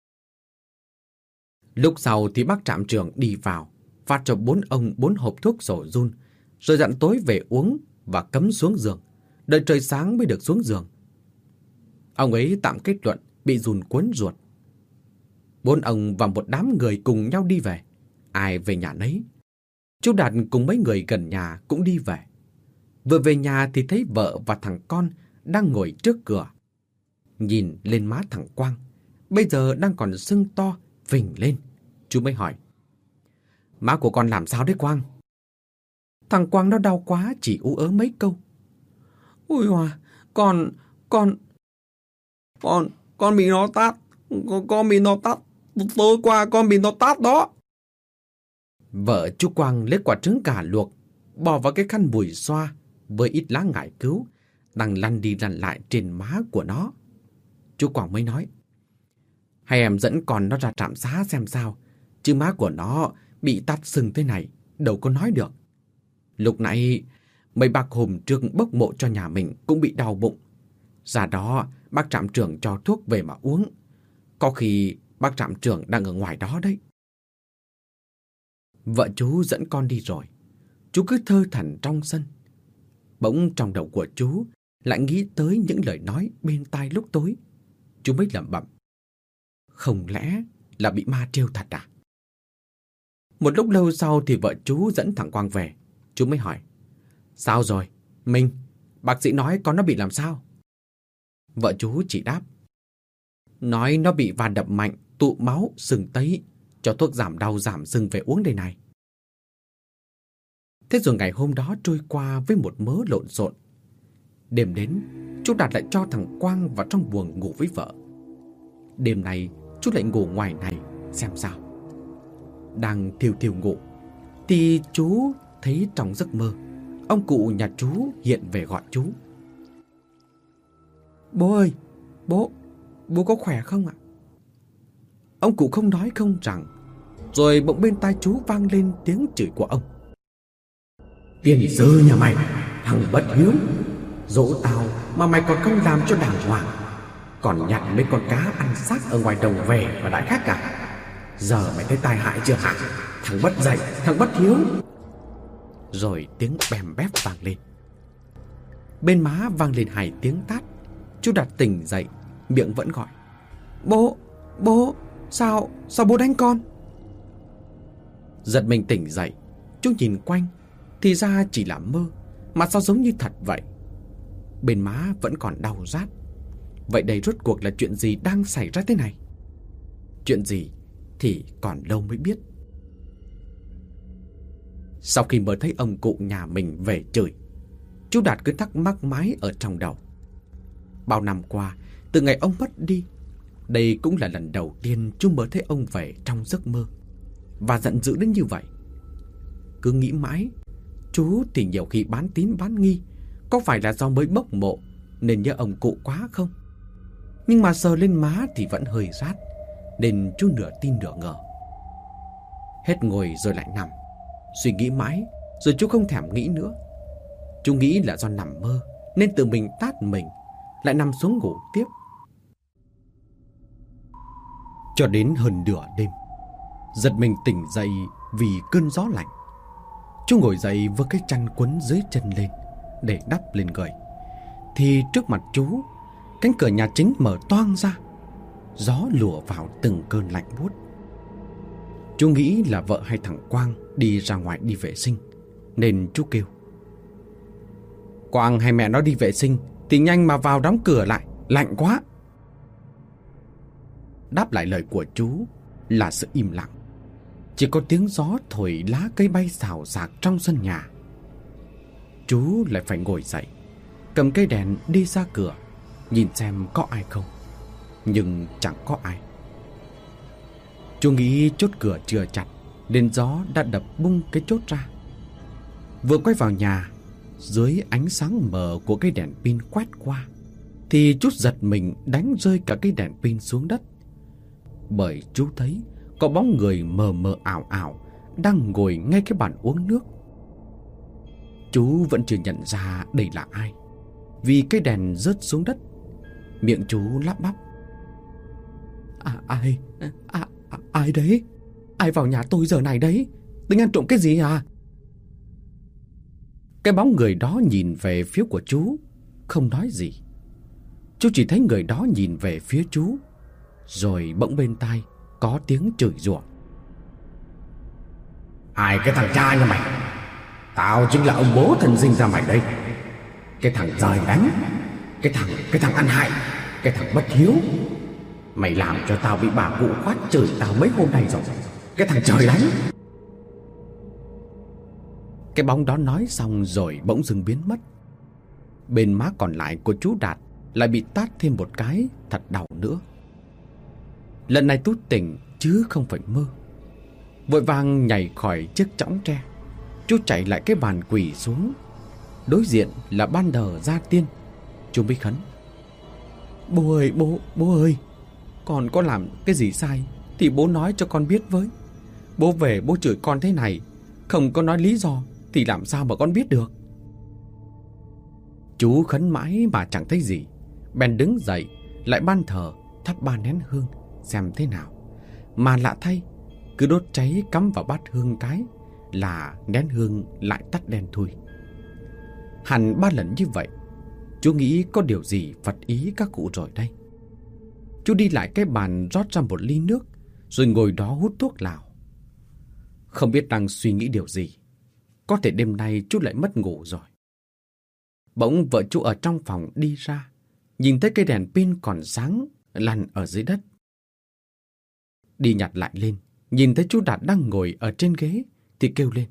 Lúc sau thì bác trạm trưởng đi vào, phát cho bốn ông bốn hộp thuốc sổ run, rồi dặn tối về uống và cấm xuống giường, đợi trời sáng mới được xuống giường. Ông ấy tạm kết luận bị run cuốn ruột. Bốn ông và một đám người cùng nhau đi về, ai về nhà nấy. Chú Đạt cùng mấy người gần nhà cũng đi về. Vừa về nhà thì thấy vợ và thằng con đang ngồi trước cửa. Nhìn lên má thằng Quang, bây giờ đang còn sưng to, phình lên. Chú mới hỏi: má của con làm sao đấy Quang? Thằng Quang nó đau quá, chỉ ú ớ mấy câu: ôi hòa, con, con, con, con bị nó tát, con, con bị nó tát, tối qua con bị nó tát đó. Vợ chú Quang lấy quả trứng gà luộc, bỏ vào cái khăn bùi xoa với ít lá ngải cứu, đang lăn đi lăn lại trên má của nó. Chú Quang mới nói, hay em dẫn con nó ra trạm xá xem sao, chứ má của nó bị tát sưng thế này, đâu có nói được. Lúc nãy, mấy bác hôm trước bốc mộ cho nhà mình cũng bị đau bụng. Ra đó, bác trạm trưởng cho thuốc về mà uống. Có khi bác trạm trưởng đang ở ngoài đó đấy. Vợ chú dẫn con đi rồi. Chú cứ thơ thẩn trong sân. Bỗng trong đầu của chú lại nghĩ tới những lời nói bên tai lúc tối. Chú mới lẩm bẩm, không lẽ là bị ma trêu thật à? Một lúc lâu sau thì vợ chú dẫn thằng Quang về. Chú mới hỏi, sao rồi? Minh, bác sĩ nói con nó bị làm sao? Vợ chú chỉ đáp, nói nó bị va đập mạnh, tụ máu, sưng tấy, cho thuốc giảm đau giảm sưng về uống đây này. Thế rồi ngày hôm đó trôi qua với một mớ lộn xộn. Đêm đến, chú Đạt lại cho thằng Quang vào trong buồng ngủ với vợ. Đêm này, chú lại ngủ ngoài này xem sao. Đang thiêu thiêu ngủ, thì chú thấy trong giấc mơ, ông cụ nhà chú hiện về gọi chú. Bố ơi, bố, bố có khỏe không ạ? Ông cụ không nói không rằng, rồi bỗng bên tai chú vang lên tiếng chửi của ông. Tiền dơ nhà mày, thằng bất hiếu, dỗ tao mà mày còn không làm cho đàng hoàng, còn nhặt mấy con cá ăn xác ở ngoài đồng về và đãi khách cả. Giờ mày thấy tai hại chưa hả? Thằng bất dạy, thằng bất hiếu. Rồi tiếng bèm bép vang lên. Bên má vang lên hai tiếng tát. Chú Đạt tỉnh dậy, miệng vẫn gọi, bố, bố, sao, sao bố đánh con? Giật mình tỉnh dậy, chú nhìn quanh, thì ra chỉ là mơ, mà sao giống như thật vậy? Bên má vẫn còn đau rát. Vậy đây rốt cuộc là chuyện gì đang xảy ra thế này? Chuyện gì thì còn lâu mới biết. Sau khi mới thấy ông cụ nhà mình về chửi, chú Đạt cứ thắc mắc mãi ở trong đầu. Bao năm qua, từ ngày ông mất đi, đây cũng là lần đầu tiên chú mới thấy ông về trong giấc mơ, và giận dữ đến như vậy. Cứ nghĩ mãi, chú thì nhiều khi bán tín bán nghi, có phải là do mới bốc mộ nên nhớ ông cụ quá không? Nhưng mà sờ lên má thì vẫn hơi rát, nên chú nửa tin nửa ngờ. Hết ngồi rồi lại nằm, suy nghĩ mãi, rồi chú không thèm nghĩ nữa. Chú nghĩ là do nằm mơ nên tự mình tát mình, lại nằm xuống ngủ tiếp. Cho đến hơn nửa đêm, giật mình tỉnh dậy vì cơn gió lạnh. Chú ngồi dậy với cái chăn quấn dưới chân lên để đắp lên người, thì trước mặt chú, cánh cửa nhà chính mở toang ra. Gió lùa vào từng cơn lạnh buốt. Chú nghĩ là vợ hay thằng Quang đi ra ngoài đi vệ sinh, nên chú kêu, Quang hay mẹ nó đi vệ sinh thì nhanh mà vào đóng cửa lại, lạnh quá. Đáp lại lời của chú là sự im lặng. Chỉ có tiếng gió thổi lá cây bay xào xạc trong sân nhà. Chú lại phải ngồi dậy, cầm cây đèn đi ra cửa, nhìn xem có ai không. Nhưng chẳng có ai. Chú nghĩ chốt cửa chưa chặt, nên gió đã đập bung cái chốt ra. Vừa quay vào nhà, dưới ánh sáng mờ của cây đèn pin quét qua, thì chú giật mình đánh rơi cả cây đèn pin xuống đất. Bởi chú thấy có bóng người mờ mờ ảo ảo đang ngồi ngay cái bàn uống nước. Chú vẫn chưa nhận ra đây là ai, vì cây đèn rớt xuống đất. Miệng chú lắp bắp, À ai, à, à, ai đấy? Ai vào nhà tôi giờ này đấy? Tính ăn trộm cái gì à? Cái bóng người đó nhìn về phía của chú, không nói gì. Chú chỉ thấy người đó nhìn về phía chú, rồi bỗng bên tai có tiếng chửi rủa. Ai cái thằng cha nhà mày? Tao chính là ông bố thân sinh ra mày đây. Cái thằng giời đánh, Cái thằng, cái thằng ăn hại, cái thằng bất hiếu. Mày làm cho tao bị bà cụ quát chửi tao mấy hôm nay rồi. Cái thằng trời đánh. Cái bóng đó nói xong rồi bỗng dưng biến mất. Bên má còn lại của chú Đạt lại bị tát thêm một cái thật đau nữa. Lần này Tú tỉnh chứ không phải mơ. Vội vàng nhảy khỏi chiếc chõng tre, chú chạy lại cái bàn quỳ xuống. Đối diện là Ban Đờ Gia Tiên. Chú mới khấn: Bố ơi, bố, bố ơi, con có làm cái gì sai thì bố nói cho con biết với. Bố về bố chửi con thế này, không có nói lý do thì làm sao mà con biết được. Chú khấn mãi mà chẳng thấy gì, bèn đứng dậy lại ban thờ thắp ba nén hương xem thế nào. Mà lạ thay, cứ đốt cháy cắm vào bát hương cái là nén hương lại tắt đen thui. Hẳn ba lần như vậy, chú nghĩ có điều gì phật ý các cụ rồi đây. Chú đi lại cái bàn rót ra một ly nước, rồi ngồi đó hút thuốc lào. Không biết đang suy nghĩ điều gì, có thể đêm nay chú lại mất ngủ rồi. Bỗng vợ chú ở trong phòng đi ra, nhìn thấy cây đèn pin còn sáng lăn ở dưới đất. Đi nhặt lại lên, nhìn thấy chú Đạt đang ngồi ở trên ghế thì kêu lên: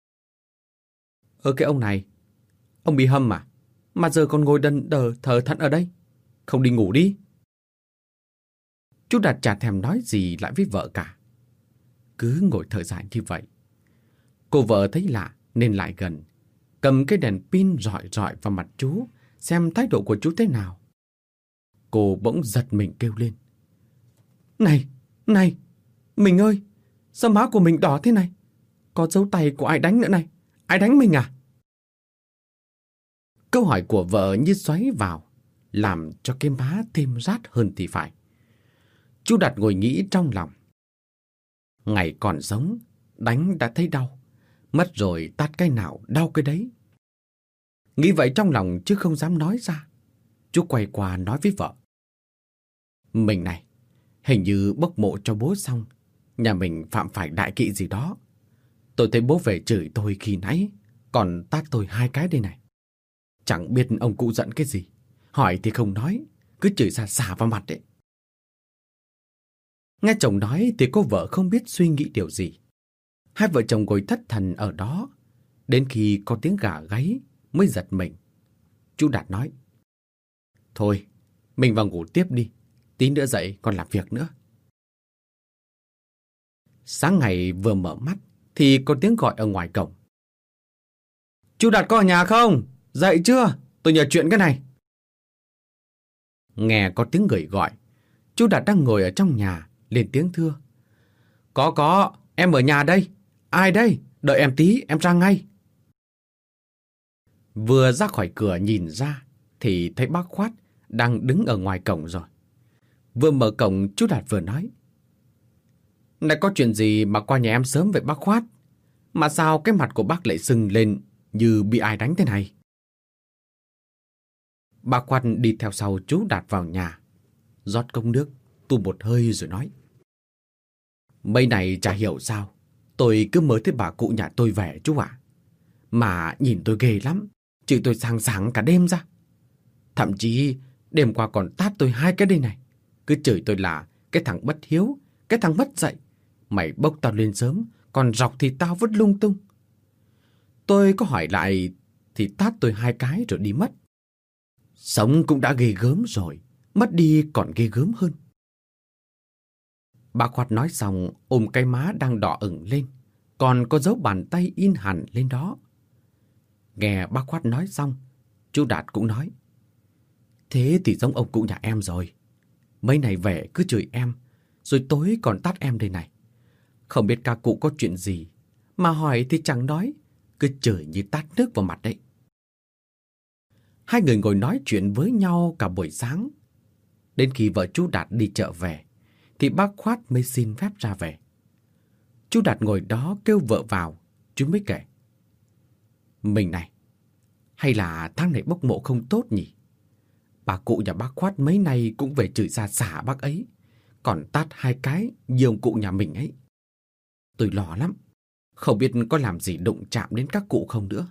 Ơ cái ông này, ông bị hâm à? Mà giờ còn ngồi đần đờ thờ thẫn ở đây, không đi ngủ đi. Chú Đạt chả thèm nói gì lại với vợ cả, cứ ngồi thở dài như vậy. Cô vợ thấy lạ nên lại gần, cầm cái đèn pin rọi rọi vào mặt chú, xem thái độ của chú thế nào. Cô bỗng giật mình kêu lên: Này, này, mình ơi, sao má của mình đỏ thế này? Có dấu tay của ai đánh nữa này? Ai đánh mình à? Câu hỏi của vợ như xoáy vào, làm cho cái má thêm rát hơn thì phải. Chú Đạt ngồi nghĩ trong lòng. Ngày còn sống, đánh đã thấy đau, mất rồi tát cái nào đau cái đấy. Nghĩ vậy trong lòng chứ không dám nói ra. Chú quay qua nói với vợ: Mình này, hình như bốc mộ cho bố xong, nhà mình phạm phải đại kỵ gì đó. Tôi thấy bố về chửi tôi khi nãy, còn tát tôi hai cái đây này. Chẳng biết ông cụ giận cái gì, hỏi thì không nói, cứ chửi ra xả vào mặt đấy. Nghe chồng nói thì cô vợ không biết suy nghĩ điều gì. Hai vợ chồng ngồi thất thần ở đó, đến khi có tiếng gà gáy mới giật mình. Chú Đạt nói: Thôi, mình vào ngủ tiếp đi, tí nữa dậy còn làm việc nữa. Sáng ngày vừa mở mắt thì có tiếng gọi ở ngoài cổng: Chú Đạt có ở nhà không? Dậy chưa? Tôi nhờ chuyện cái này. Nghe có tiếng người gọi, chú Đạt đang ngồi ở trong nhà, lên tiếng thưa: Có có, em ở nhà đây. Ai đây? Đợi em tí, em ra ngay. Vừa ra khỏi cửa nhìn ra thì thấy bác Khoát đang đứng ở ngoài cổng rồi. Vừa mở cổng, chú Đạt vừa nói: Này, có chuyện gì mà qua nhà em sớm vậy bác Khoát? Mà sao cái mặt của bác lại sưng lên như bị ai đánh thế này? Bác Khoát đi theo sau chú Đạt vào nhà, rót cốc nước, tu một hơi rồi nói: Mấy này chả hiểu sao, tôi cứ mới thấy bà cụ nhà tôi về chú ạ. Mà nhìn tôi ghê lắm, chửi tôi sáng sáng cả đêm ra. Thậm chí đêm qua còn tát tôi hai cái đây này. Cứ chửi tôi là cái thằng bất hiếu, cái thằng mất dạy. Mày bốc tao lên sớm, còn rọc thì tao vứt lung tung. Tôi có hỏi lại thì tát tôi hai cái rồi đi mất. Sống cũng đã ghê gớm rồi, mất đi còn ghê gớm hơn. Bà Khoát nói xong ôm cái má đang đỏ ửng lên, còn có dấu bàn tay in hẳn lên đó. Nghe bác Khoát nói xong, chú Đạt cũng nói: Thế thì giống ông cụ nhà em rồi. Mấy này về cứ chửi em, rồi tối còn tát em đây này. Không biết các cụ có chuyện gì, mà hỏi thì chẳng nói, cứ chửi như tát nước vào mặt đấy. Hai người ngồi nói chuyện với nhau cả buổi sáng. Đến khi vợ chú Đạt đi chợ về, thì bác Khoát mới xin phép ra về. Chú Đạt ngồi đó kêu vợ vào, chú mới kể: Mình này, hay là tháng này bốc mộ không tốt nhỉ? Bà cụ nhà bác Khoát mấy nay cũng về chửi ra xả bác ấy, còn tát hai cái như ông cụ nhà mình ấy. Tôi lo lắm, không biết có làm gì đụng chạm đến các cụ không nữa.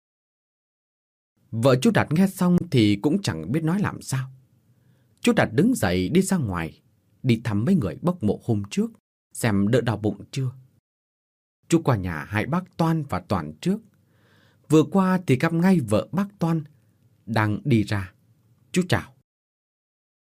Vợ chú Đạt nghe xong thì cũng chẳng biết nói làm sao. Chú Đạt đứng dậy đi ra ngoài, đi thăm mấy người bốc mộ hôm trước, xem đỡ đau bụng chưa. Chú qua nhà hai bác Toan và Toàn trước. Vừa qua thì gặp ngay vợ bác Toan đang đi ra. Chú chào: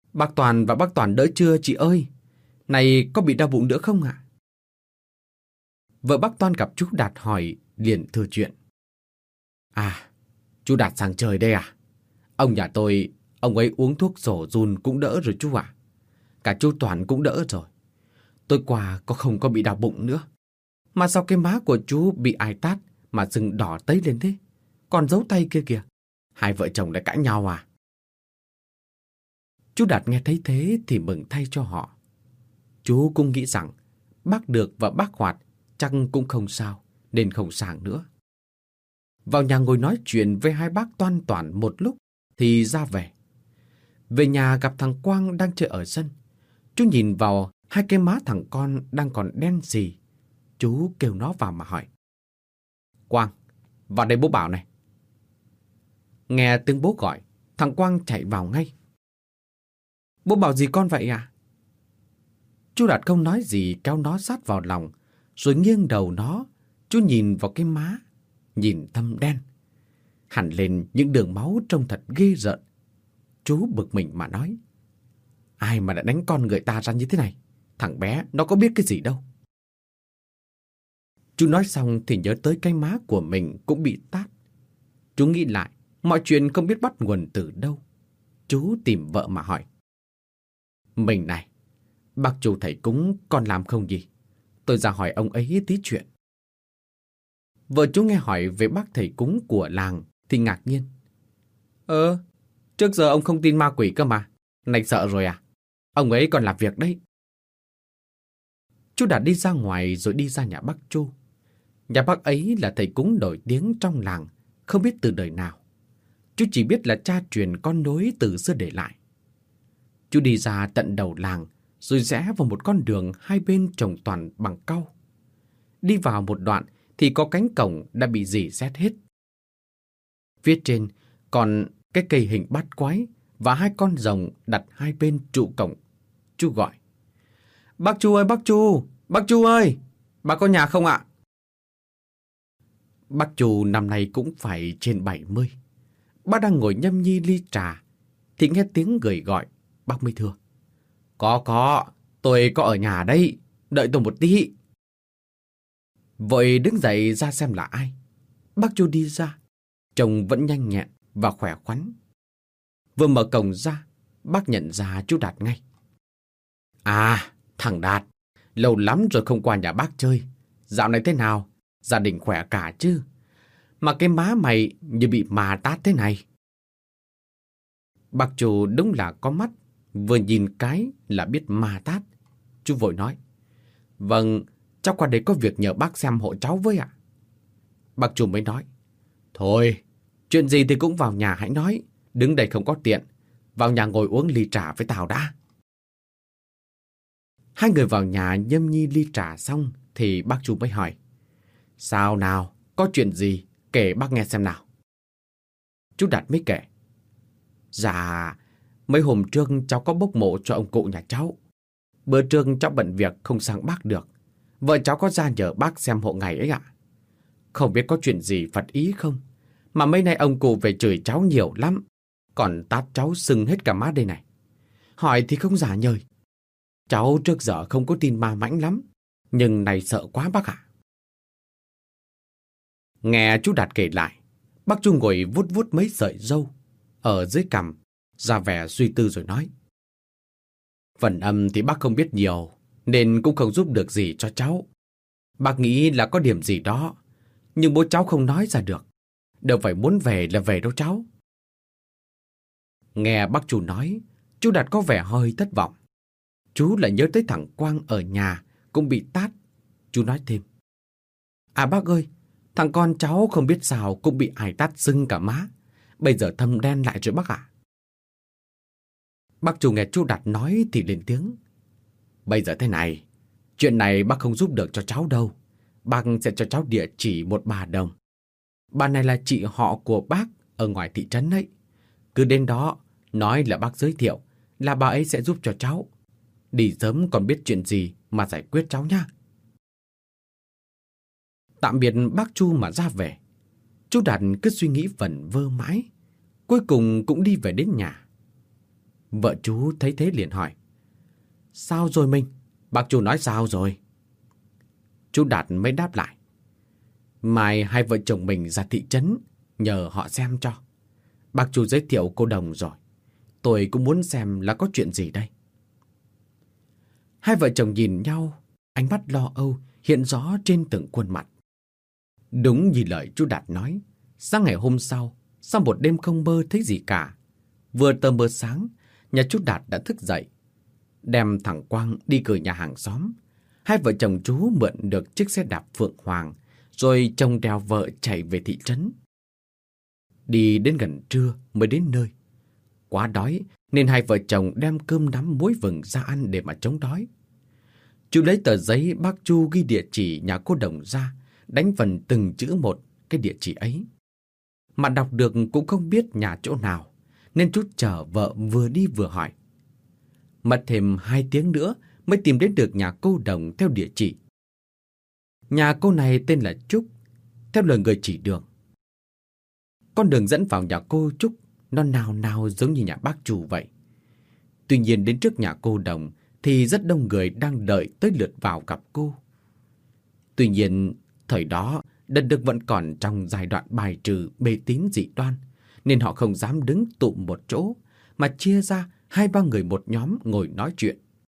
Bác Toàn và bác Toàn đỡ chưa chị ơi? Này có bị đau bụng nữa không ạ? Vợ bác Toàn gặp chú Đạt hỏi liền thừa chuyện. À, chú Đạt sang chơi đây à? Ông nhà tôi, ông ấy uống thuốc sổ run cũng đỡ rồi chú ạ. Cả chú Toàn cũng đỡ rồi. Tối qua có không có bị đau bụng nữa. Mà sao cái má của chú bị ai tát mà sưng đỏ tấy lên thế? Còn dấu tay kia kìa. Hai vợ chồng đã cãi nhau à? Chú Đạt nghe thấy thế thì mừng thay cho họ. Chú cũng nghĩ rằng bác Được và bác Hoạt chắc cũng không sao, nên không sang nữa. Vào nhà ngồi nói chuyện với hai bác Toan Toản một lúc thì ra về. Về nhà gặp thằng Quang đang chơi ở sân. Chú nhìn vào hai cái má thằng con đang còn đen xì. Chú kêu nó vào mà hỏi. Quang, vào đây bố bảo này. Nghe tiếng bố gọi, thằng Quang chạy vào ngay. Bố bảo gì con vậy à? Chú Đạt không nói gì, kéo nó sát vào lòng, rồi nghiêng đầu nó. Chú nhìn vào cái má, nhìn thâm đen, hẳn lên những đường máu trông thật ghê rợn. Chú bực mình mà nói. Ai mà đã đánh con người ta ra như thế này? Thằng bé nó có biết cái gì đâu. Chú nói xong thì nhớ tới cái má của mình cũng bị tát. Chú nghĩ lại, mọi chuyện không biết bắt nguồn từ đâu. Chú tìm vợ mà hỏi. Mình này, bác chủ thầy cúng còn làm không gì? Tôi ra hỏi ông ấy tí chuyện. Vợ chú nghe hỏi về bác thầy cúng của làng thì ngạc nhiên. Ờ, trước giờ ông không tin ma quỷ cơ mà. Này sợ rồi à? Ông ấy còn làm việc đấy. Chú Đạt đi ra ngoài rồi đi ra nhà bác Chu. Nhà bác ấy là thầy cúng nổi tiếng trong làng, không biết từ đời nào. Chú chỉ biết là cha truyền con nối từ xưa để lại. Chú đi ra tận đầu làng, rồi rẽ vào một con đường hai bên trồng toàn bằng cau. Đi vào một đoạn thì có cánh cổng đã bị rỉ sét hết. Phía trên còn cái cây hình bát quái và hai con rồng đặt hai bên trụ cổng. Chú gọi. Bác Chu ơi, bác Chu, bác Chu ơi, bác có nhà không ạ? Bác Chu năm nay cũng phải trên bảy mươi. Bác đang ngồi nhâm nhi ly trà, thì nghe tiếng người gọi, bác mới thưa. Có, có, tôi có ở nhà đây, đợi tôi một tí. Vội đứng dậy ra xem là ai. Bác Chu đi ra, trông vẫn nhanh nhẹn và khỏe khoắn. Vừa mở cổng ra, bác nhận ra chú Đạt ngay. À, thằng Đạt, lâu lắm rồi không qua nhà bác chơi. Dạo này thế nào? Gia đình khỏe cả chứ? Mà cái má mày như bị ma tát thế này. Bác Chu đúng là có mắt, vừa nhìn cái là biết ma tát. Chú vội nói. Vâng, cháu qua đây có việc nhờ bác xem hộ cháu với ạ. Bác Chu mới nói. Thôi, chuyện gì thì cũng vào nhà hãy nói. Đứng đây không có tiện. Vào nhà ngồi uống ly trà với tao đã. Hai người vào nhà nhâm nhi ly trà xong thì bác Chu mới hỏi. Sao nào, có chuyện gì? Kể bác nghe xem nào. Chú Đạt mới kể. Dạ, mấy hôm trước cháu có bốc mộ cho ông cụ nhà cháu. Bữa trước cháu bận việc không sang bác được. Vợ cháu có ra nhờ bác xem hộ ngày ấy ạ. Không biết có chuyện gì Phật ý không, mà mấy nay ông cụ về chửi cháu nhiều lắm. Còn tát cháu sưng hết cả má đây này. Hỏi thì không giả nhời. Cháu trước giờ không có tin ma mãnh lắm, nhưng này sợ quá bác ạ. Nghe chú Đạt kể lại, bác Chu ngồi vuốt vuốt mấy sợi râu ở dưới cằm, ra vẻ suy tư rồi nói. Phần âm thì bác không biết nhiều, nên cũng không giúp được gì cho cháu. Bác nghĩ là có điểm gì đó, nhưng bố cháu không nói ra được. Đâu phải muốn về là về đâu cháu. Nghe bác Chu nói, chú Đạt có vẻ hơi thất vọng. Chú lại nhớ tới thằng Quang ở nhà cũng bị tát. Chú nói thêm. À bác ơi, thằng con cháu không biết sao cũng bị ai tát sưng cả má. Bây giờ thâm đen lại rồi bác ạ. Bác Chu nghe chú Đạt nói thì lên tiếng. Bây giờ thế này, chuyện này bác không giúp được cho cháu đâu. Bác sẽ cho cháu địa chỉ một bà đồng. Bà này là chị họ của bác ở ngoài thị trấn ấy. Cứ đến đó, nói là bác giới thiệu, là bà ấy sẽ giúp cho cháu. Đi sớm còn biết chuyện gì mà giải quyết cháu nha. Tạm biệt bác Chu mà ra về. Chú Đạt cứ suy nghĩ vẩn vơ mãi, cuối cùng cũng đi về đến nhà. Vợ chú thấy thế liền hỏi: Sao rồi mình? Bác chú nói sao rồi? Chú Đạt mới đáp lại: Mai hai vợ chồng mình ra thị trấn nhờ họ xem cho. Bác chú giới thiệu cô Đồng rồi. Tôi cũng muốn xem là có chuyện gì đây. Hai vợ chồng nhìn nhau, ánh mắt lo âu hiện rõ trên từng khuôn mặt. Đúng như lời chú Đạt nói, sáng ngày hôm sau, sau một đêm không mơ thấy gì cả, vừa tờ mờ sáng, nhà chú Đạt đã thức dậy. Đem thằng Quang đi gửi nhà hàng xóm. Hai vợ chồng chú mượn được chiếc xe đạp Phượng Hoàng, rồi chồng đèo vợ chạy về thị trấn. Đi đến gần trưa mới đến nơi. Quá đói nên hai vợ chồng đem cơm nắm muối vừng ra ăn để mà chống đói. Chú lấy tờ giấy bác Chu ghi địa chỉ nhà cô Đồng ra, đánh vần từng chữ một cái địa chỉ ấy. Mà đọc được cũng không biết nhà chỗ nào, nên chú chờ vợ vừa đi vừa hỏi. Mất thêm hai tiếng nữa mới tìm đến được nhà cô Đồng theo địa chỉ. Nhà cô này tên là Trúc, theo lời người chỉ đường. Con đường dẫn vào nhà cô Trúc nó nào nào giống như nhà bác Chu vậy. Tuy nhiên đến trước nhà cô Đồng thì rất đông người đang đợi tới lượt vào gặp cô. Tuy nhiên, thời đó đất nước vẫn còn trong giai đoạn bài trừ mê tín dị đoan, nên họ không dám đứng tụm một chỗ, mà chia ra hai ba người một nhóm ngồi nói chuyện.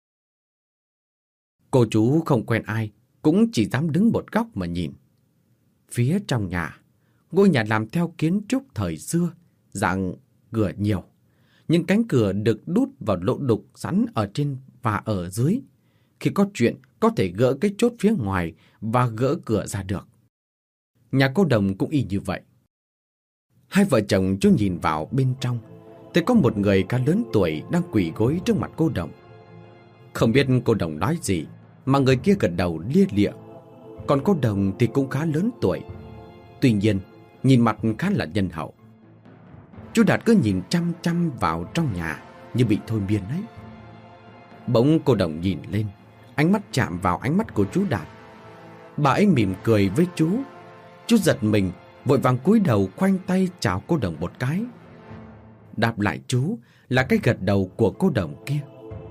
Cô chú không quen ai, cũng chỉ dám đứng một góc mà nhìn. Phía trong nhà, ngôi nhà làm theo kiến trúc thời xưa, dạng cửa nhiều. Nhưng cánh cửa được đút vào lỗ đục sẵn ở trên và ở dưới. Khi có chuyện, có thể gỡ cái chốt phía ngoài và gỡ cửa ra được. Nhà cô Đồng cũng y như vậy. Hai vợ chồng chú nhìn vào bên trong, thấy có một người khá lớn tuổi đang quỳ gối trước mặt cô Đồng. Không biết cô Đồng nói gì, mà người kia gật đầu lia lịa. Còn cô Đồng thì cũng khá lớn tuổi. Tuy nhiên, nhìn mặt khá là nhân hậu. Chú Đạt cứ nhìn chăm chăm vào trong nhà như bị thôi miên ấy. Bỗng cô Đồng nhìn lên, ánh mắt chạm vào ánh mắt của chú Đạt. Bà ấy mỉm cười với chú. Chú giật mình, vội vàng cúi đầu khoanh tay chào cô Đồng một cái. Đáp lại chú là cái gật đầu của cô Đồng kia.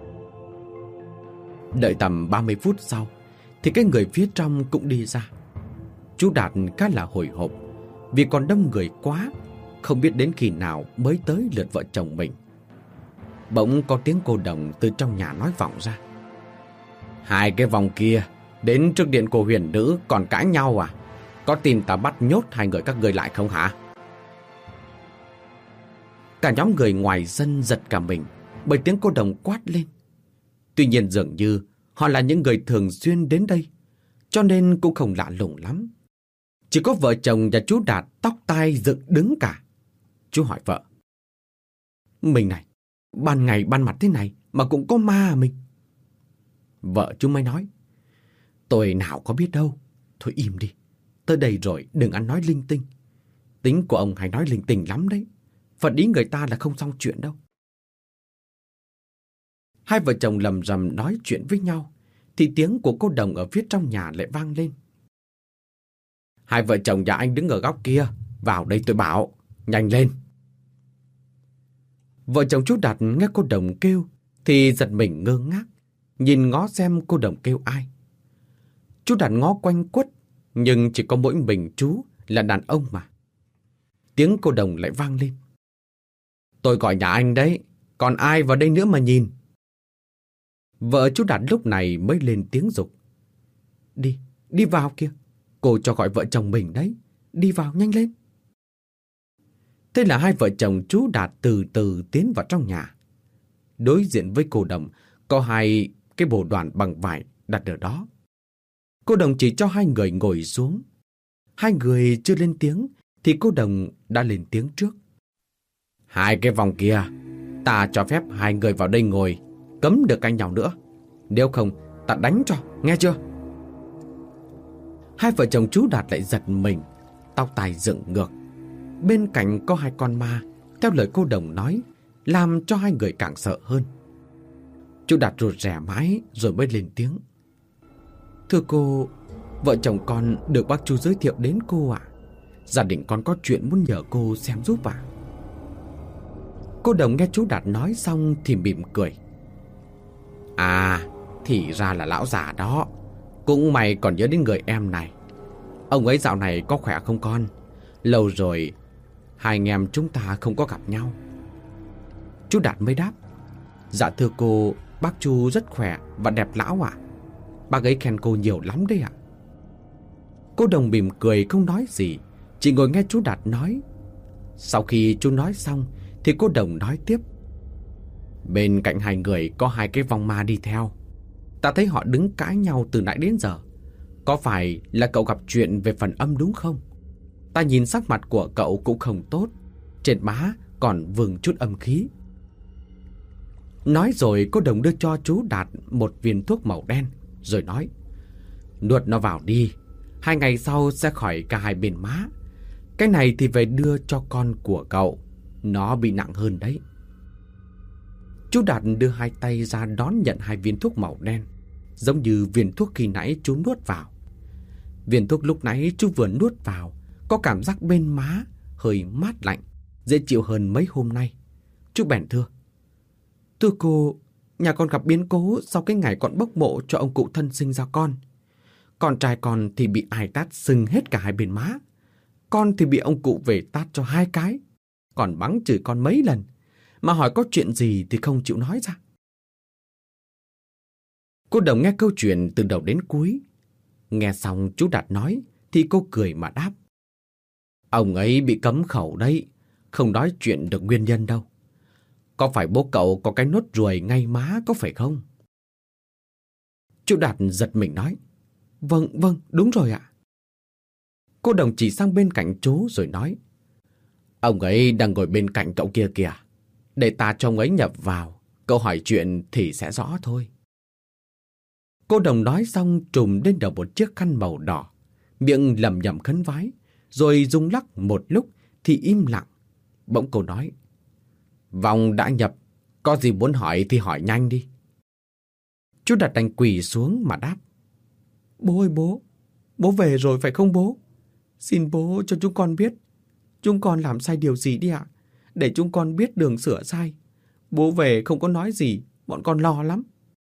Đợi tầm ba mươi phút sau thì cái người phía trong cũng đi ra. Chú Đạt khá là hồi hộp vì còn đông người quá, không biết đến khi nào mới tới lượt vợ chồng mình. Bỗng có tiếng cô Đồng từ trong nhà nói vọng ra: Hai cái vòng kia đến trước điện của huyền nữ còn cãi nhau à? Có tin ta bắt nhốt hai người các ngươi lại không hả? Cả nhóm người ngoài sân giật cả mình bởi tiếng cô Đồng quát lên. Tuy nhiên dường như họ là những người thường xuyên đến đây, cho nên cũng không lạ lùng lắm. Chỉ có vợ chồng nhà chú Đạt tóc tai dựng đứng cả. Chú hỏi vợ: Mình này, ban ngày ban mặt thế này mà cũng có ma à mình? Vợ chú mới nói: Tôi nào có biết đâu. Thôi im đi, tới đây rồi đừng ăn nói linh tinh. Tính của ông hay nói linh tinh lắm đấy. Phật ý người ta là không xong chuyện đâu. Hai vợ chồng lầm rầm nói chuyện với nhau thì tiếng của cô Đồng ở phía trong nhà lại vang lên: Hai vợ chồng nhà anh đứng ở góc kia, vào đây tôi bảo, nhanh lên. Vợ chồng chú Đạt nghe cô Đồng kêu thì giật mình ngơ ngác, nhìn ngó xem cô Đồng kêu ai. Chú Đạt ngó quanh quất, nhưng chỉ có mỗi mình chú là đàn ông mà. Tiếng cô Đồng lại vang lên: Tôi gọi nhà anh đấy, còn ai vào đây nữa mà nhìn. Vợ chú Đạt lúc này mới lên tiếng giục: Đi, đi vào kia, cô cho gọi vợ chồng mình đấy, đi vào nhanh lên. Thế là hai vợ chồng chú Đạt từ từ tiến vào trong nhà. Đối diện với cô Đồng có hai cái bồ đoàn bằng vải đặt ở đó. Cô Đồng chỉ cho hai người ngồi xuống. Hai người chưa lên tiếng thì cô Đồng đã lên tiếng trước: Hai cái vòng kia, ta cho phép hai người vào đây ngồi, cấm được cạnh nhau nữa. Nếu không, ta đánh cho, nghe chưa? Hai vợ chồng chú Đạt lại giật mình, tóc tai dựng ngược. Bên cạnh có hai con ma, theo lời cô Đồng nói, làm cho hai người càng sợ hơn. Chú Đạt rụt rè mãi rồi mới lên tiếng: Thưa cô, vợ chồng con được bác Chu giới thiệu đến cô ạ. Gia đình con có chuyện muốn nhờ cô xem giúp ạ. Cô Đồng nghe chú Đạt nói xong thì mỉm cười. À, thì ra là lão già đó. Cũng may còn nhớ đến người em này. Ông ấy dạo này có khỏe không con? Lâu rồi hai anh em chúng ta không có gặp nhau. Chú Đạt mới đáp. Dạ thưa cô, bác Chu rất khỏe và đẹp lão ạ. Bác ấy khen cô nhiều lắm đấy ạ. Cô Đồng mỉm cười không nói gì, chỉ ngồi nghe chú Đạt nói. Sau khi chú nói xong thì cô Đồng nói tiếp. Bên cạnh hai người có hai cái vong ma đi theo. Ta thấy họ đứng cãi nhau từ nãy đến giờ. Có phải là cậu gặp chuyện về phần âm đúng không? Ta nhìn sắc mặt của cậu cũng không tốt, trên má còn vương chút âm khí. Nói rồi cô Đồng đưa cho chú Đạt một viên thuốc màu đen, rồi nói. Nuốt nó vào đi, hai ngày sau sẽ khỏi cả hai bên má. Cái này thì về đưa cho con của cậu, nó bị nặng hơn đấy. Chú Đạt đưa hai tay ra đón nhận hai viên thuốc màu đen, giống như viên thuốc khi nãy chú nuốt vào. Viên thuốc lúc nãy chú vừa nuốt vào có cảm giác bên má hơi mát lạnh, dễ chịu hơn mấy hôm nay. Chú bèn thưa. Thưa cô, nhà con gặp biến cố sau cái ngày con bốc mộ cho ông cụ thân sinh ra con. Con trai con thì bị ai tát sưng hết cả hai bên má. Con thì bị ông cụ về tát cho hai cái, còn mắng chửi con mấy lần, mà hỏi có chuyện gì thì không chịu nói ra. Cô Đồng nghe câu chuyện từ đầu đến cuối. Nghe xong chú Đạt nói thì cô cười mà đáp. Ông ấy bị cấm khẩu đấy, không nói chuyện được nguyên nhân đâu. Có phải bố cậu có cái nốt ruồi ngay má có phải không? Chú Đạt giật mình nói. Vâng, vâng, đúng rồi ạ. Cô Đồng chỉ sang bên cạnh chú rồi nói. Ông ấy đang ngồi bên cạnh cậu kia kìa. Để ta cho ông ấy nhập vào, cậu hỏi chuyện thì sẽ rõ thôi. Cô Đồng nói xong trùm lên đầu một chiếc khăn màu đỏ, miệng lẩm nhẩm khấn vái, rồi rung lắc một lúc thì im lặng. Bỗng cô nói. Vòng đã nhập, có gì muốn hỏi thì hỏi nhanh đi. Chú Đạt đành quỳ xuống mà đáp. Bố ơi bố, bố về rồi phải không bố? Xin bố cho chúng con biết, chúng con làm sai điều gì đi ạ, để chúng con biết đường sửa sai. Bố về không có nói gì, bọn con lo lắm.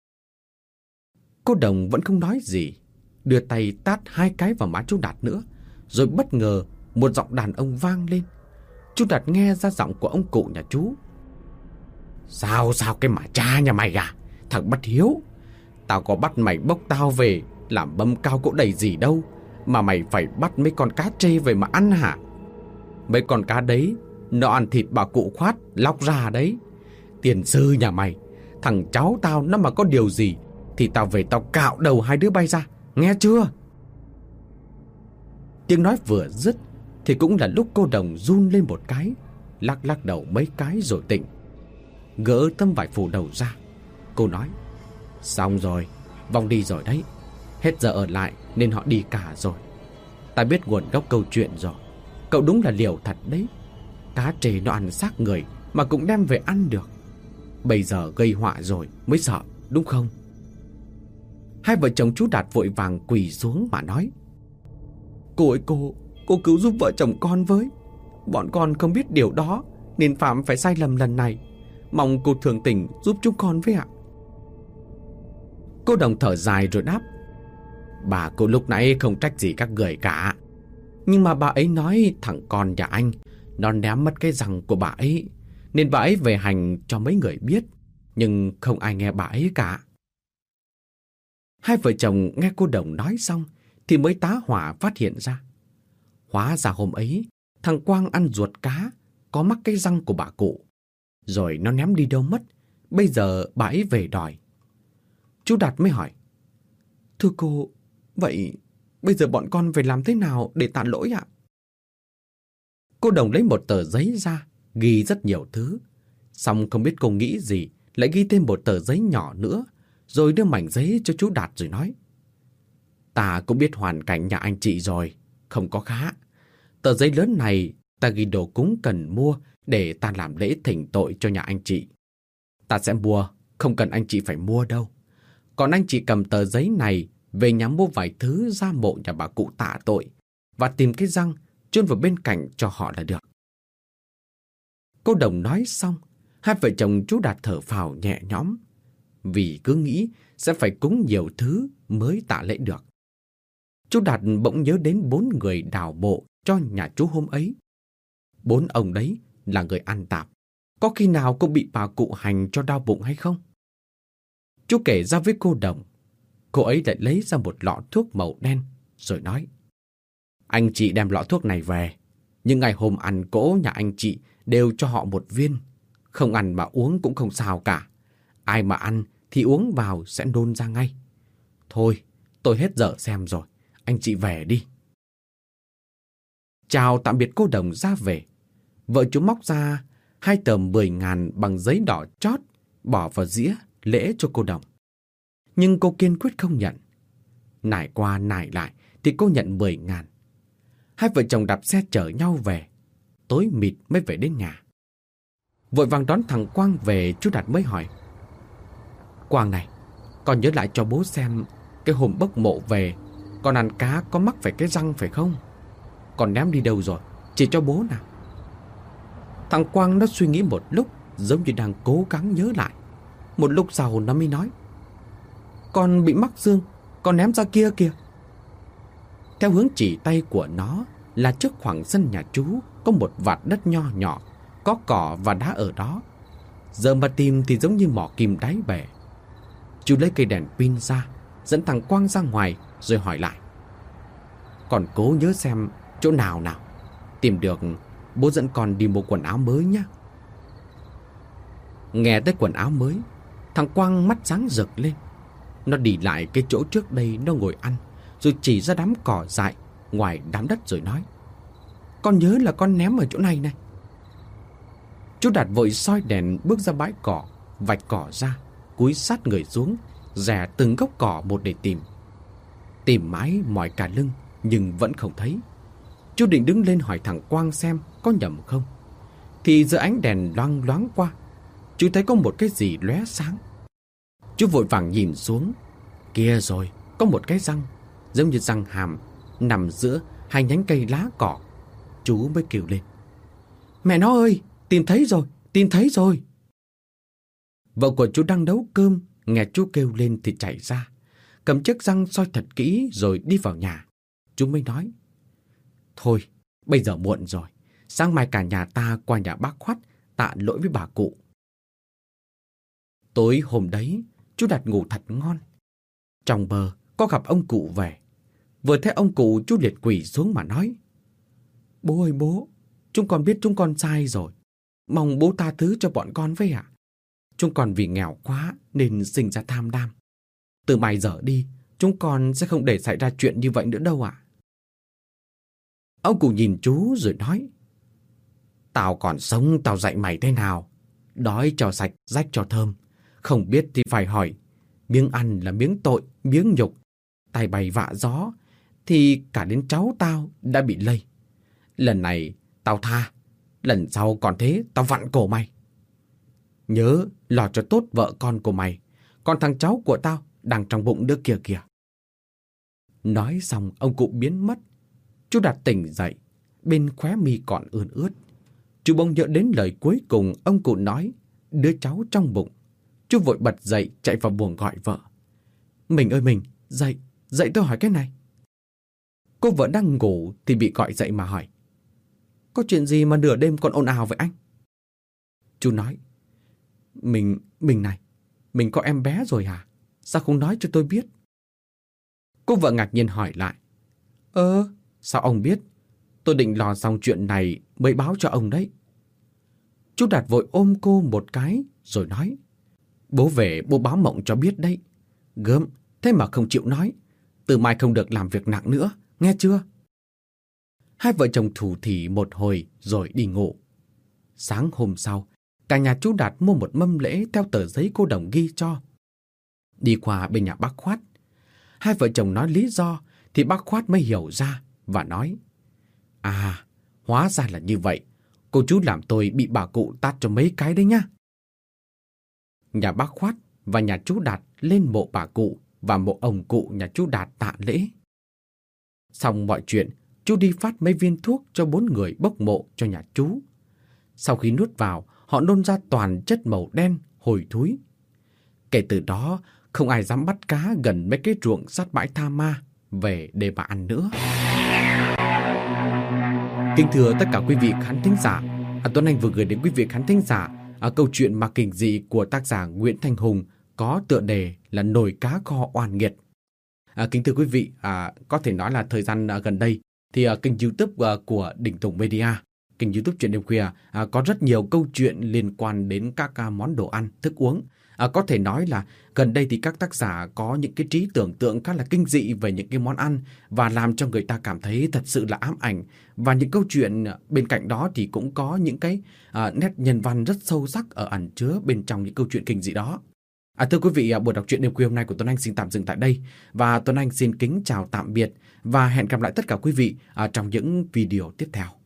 Cô Đồng vẫn không nói gì, đưa tay tát hai cái vào má chú Đạt nữa, rồi bất ngờ một giọng đàn ông vang lên. Chú Đạt nghe ra giọng của ông cụ nhà chú. Sao sao cái mà cha nhà mày à, thằng bất hiếu. Tao có bắt mày bốc tao về làm bâm cao cỗ đầy gì đâu, mà mày phải bắt mấy con cá trê về mà ăn hả? Mấy con cá đấy nó ăn thịt bà cụ khoát lóc ra đấy. Tiền sư nhà mày, thằng cháu tao nó mà có điều gì thì tao về tao cạo đầu hai đứa bay ra, nghe chưa? Tiếng nói vừa dứt thì cũng là lúc cô Đồng run lên một cái, lắc lắc đầu mấy cái rồi tỉnh. Gỡ tấm vải phủ đầu ra, cô nói. Xong rồi, vong đi rồi đấy. Hết giờ ở lại nên họ đi cả rồi. Ta biết nguồn gốc câu chuyện rồi. Cậu đúng là liều thật đấy. Cá trê nó ăn xác người mà cũng đem về ăn được. Bây giờ gây họa rồi mới sợ, đúng không? Hai vợ chồng chú Đạt vội vàng quỳ xuống mà nói. Cô ơi cô, cô cứu giúp vợ chồng con với. Bọn con không biết điều đó nên phạm phải sai lầm lần này. Mong cô thường tình giúp chúng con với ạ. Cô Đồng thở dài rồi đáp. Bà cô lúc nãy không trách gì các người cả. Nhưng mà bà ấy nói thằng con nhà anh nó ném mất cái răng của bà ấy, nên bà ấy về hành cho mấy người biết, nhưng không ai nghe bà ấy cả. Hai vợ chồng nghe cô Đồng nói xong thì mới tá hỏa phát hiện ra. Hóa ra hôm ấy thằng Quang ăn ruột cá có mắc cái răng của bà cụ, rồi nó ném đi đâu mất. Bây giờ bà ấy về đòi. Chú Đạt mới hỏi. Thưa cô, vậy bây giờ bọn con phải làm thế nào để tạ lỗi ạ? Cô Đồng lấy một tờ giấy ra, ghi rất nhiều thứ. Xong không biết cô nghĩ gì, lại ghi thêm một tờ giấy nhỏ nữa, rồi đưa mảnh giấy cho chú Đạt rồi nói. Ta cũng biết hoàn cảnh nhà anh chị rồi, không có khá. Tờ giấy lớn này ta ghi đồ cúng cần mua để ta làm lễ thỉnh tội cho nhà anh chị. Ta sẽ mua, không cần anh chị phải mua đâu. Còn anh chị cầm tờ giấy này về nhà mua vài thứ ra mộ nhà bà cụ tạ tội và tìm cái răng chôn vào bên cạnh cho họ là được. Cô Đồng nói xong Hai vợ chồng chú Đạt thở phào nhẹ nhõm, vì cứ nghĩ sẽ phải cúng nhiều thứ mới tạ lễ được. Chú Đạt bỗng nhớ đến bốn người đào mộ cho nhà chú hôm ấy. Bốn ông đấy là người ăn tạp, có khi nào cũng bị bà cụ hành cho đau bụng hay không? Chú kể ra với cô Đồng. Cô ấy lại lấy ra một lọ thuốc màu đen rồi nói: Anh chị đem lọ thuốc này về, nhưng ngày hôm ăn cỗ nhà anh chị đều cho họ một viên. Không ăn mà uống cũng không sao cả. Ai mà ăn thì uống vào sẽ nôn ra ngay. Thôi, tôi hết giờ xem rồi, anh chị về đi. Chào tạm biệt cô Đồng ra về. Vợ chú móc ra hai tờ mười ngàn bằng giấy đỏ chót, bỏ vào dĩa lễ cho cô Đồng. Nhưng cô kiên quyết không nhận. Nải qua nải lại thì cô nhận mười ngàn. Hai vợ chồng đạp xe chở nhau về. Tối mịt mới về đến nhà. Vội vàng đón thằng Quang về, chú Đạt mới hỏi: Quang này, con nhớ lại cho bố xem, cái hôm bốc mộ về, con ăn cá có mắc phải cái răng phải không? Con ném đi đâu rồi? Chỉ cho bố nào. Thằng Quang nó suy nghĩ một lúc, giống như đang cố gắng nhớ lại. Một lúc sau nó mới nói: Con bị mắc xương, con ném ra kia kìa. Theo hướng chỉ tay của nó là trước khoảng sân nhà chú có một vạt đất nho nhỏ, có cỏ và đá ở đó. Giờ mà tìm thì giống như mỏ kim đáy bể. Chú lấy cây đèn pin ra, dẫn thằng Quang ra ngoài rồi hỏi lại: Còn cố nhớ xem chỗ nào nào. Tìm được, bố dẫn con đi mua quần áo mới nhé. Nghe tới quần áo mới, thằng Quang mắt sáng rực lên. Nó đi lại cái chỗ trước đây nó ngồi ăn, rồi chỉ ra đám cỏ dại ngoài đám đất rồi nói: Con nhớ là con ném ở chỗ này này. Chú Đạt vội soi đèn bước ra bãi cỏ, vạch cỏ ra, cúi sát người xuống, rè từng gốc cỏ một để tìm. Tìm mãi mỏi cả lưng nhưng vẫn không thấy. Chú định đứng lên hỏi thằng Quang xem có nhầm không, thì giữa ánh đèn loang loáng qua, chú thấy có một cái gì lóe sáng. Chú vội vàng nhìn xuống. Kia rồi, có một cái răng, giống như răng hàm, nằm giữa hai nhánh cây lá cỏ. Chú mới kêu lên: Mẹ nó ơi, tìm thấy rồi, tìm thấy rồi. Vợ của chú đang nấu cơm, nghe chú kêu lên thì chạy ra, cầm chiếc răng soi thật kỹ rồi đi vào nhà. Chú mới nói: Thôi, bây giờ muộn rồi, sáng mai cả nhà ta qua nhà bác Khoát tạ lỗi với bà cụ. Tối hôm đấy, chú Đạt ngủ thật ngon. Trong mơ có gặp ông cụ về. Vừa thấy ông cụ, chú liệt quỳ xuống mà nói: Bố ơi bố, chúng con biết chúng con sai rồi. Mong bố tha thứ cho bọn con với ạ. Chúng con vì nghèo quá nên sinh ra tham lam. Từ mai giờ đi, chúng con sẽ không để xảy ra chuyện như vậy nữa đâu ạ. Ông cụ nhìn chú rồi nói: Tao còn sống tao dạy mày thế nào? Đói cho sạch, rách cho thơm. Không biết thì phải hỏi. Miếng ăn là miếng tội, miếng nhục. Tay bay vạ gió thì cả đến cháu tao đã bị lây. Lần này tao tha, lần sau còn thế tao vặn cổ mày. Nhớ lo cho tốt vợ con của mày, còn thằng cháu của tao đang trong bụng đứa kia kìa. Nói xong ông cụ biến mất. Chú Đạt tỉnh dậy, bên khóe mi còn ươn ướt. Chú bỗng nhớ đến lời cuối cùng ông cụ nói, đứa cháu trong bụng. Chú vội bật dậy chạy vào buồng gọi vợ. Mình ơi mình, dậy, dậy tôi hỏi cái này. Cô vợ đang ngủ thì bị gọi dậy mà hỏi: Có chuyện gì mà nửa đêm còn ồn ào vậy anh? Chú nói: Mình, mình này, mình có em bé rồi hả? Sao không nói cho tôi biết? Cô vợ ngạc nhiên hỏi lại: Ơ, sao ông biết? Tôi định lo xong chuyện này mới báo cho ông đấy. Chú Đạt vội ôm cô một cái rồi nói: Bố về bố báo mộng cho biết đấy. Gớm, thế mà không chịu nói. Từ mai không được làm việc nặng nữa, nghe chưa? Hai vợ chồng thủ thỉ một hồi rồi đi ngủ. Sáng hôm sau, cả nhà chú Đạt mua một mâm lễ theo tờ giấy cô Đồng ghi cho. Đi qua bên nhà bác Khoát, hai vợ chồng nói lý do thì bác Khoát mới hiểu ra và nói: À, hóa ra là như vậy. Cô chú làm tôi bị bà cụ tát cho mấy cái đấy nhá. Nhà bác Khoát và nhà chú Đạt lên mộ bà cụ và mộ ông cụ nhà chú Đạt tạ lễ. Xong mọi chuyện, chú đi phát mấy viên thuốc cho bốn người bốc mộ cho nhà chú. Sau khi nuốt vào, họ nôn ra toàn chất màu đen, hôi thối. Kể từ đó, không ai dám bắt cá gần mấy cái ruộng sát bãi tha ma về để mà ăn nữa. Kính thưa tất cả quý vị khán thính giả, à, Tuấn Anh vừa gửi đến quý vị khán thính giả à, câu chuyện ma kinh dị của tác giả Nguyễn Thanh Hùng có tựa đề là Nồi cá kho oan nghiệt. À, kính thưa quý vị, à, có thể nói là thời gian à, gần đây thì à, kênh YouTube à, của Đình Tùng Media, kênh YouTube Chuyện Đêm Khuya à, có rất nhiều câu chuyện liên quan đến các à, món đồ ăn, thức uống. À, có thể nói là gần đây thì các tác giả có những cái trí tưởng tượng khá là kinh dị về những cái món ăn và làm cho người ta cảm thấy thật sự là ám ảnh. Và những câu chuyện bên cạnh đó thì cũng có những cái à, nét nhân văn rất sâu sắc ở ẩn chứa bên trong những câu chuyện kinh dị đó. À, thưa quý vị, buổi đọc truyện đêm khuya hôm nay của Tuấn Anh xin tạm dừng tại đây. Và Tuấn Anh xin kính chào tạm biệt và hẹn gặp lại tất cả quý vị à, trong những video tiếp theo.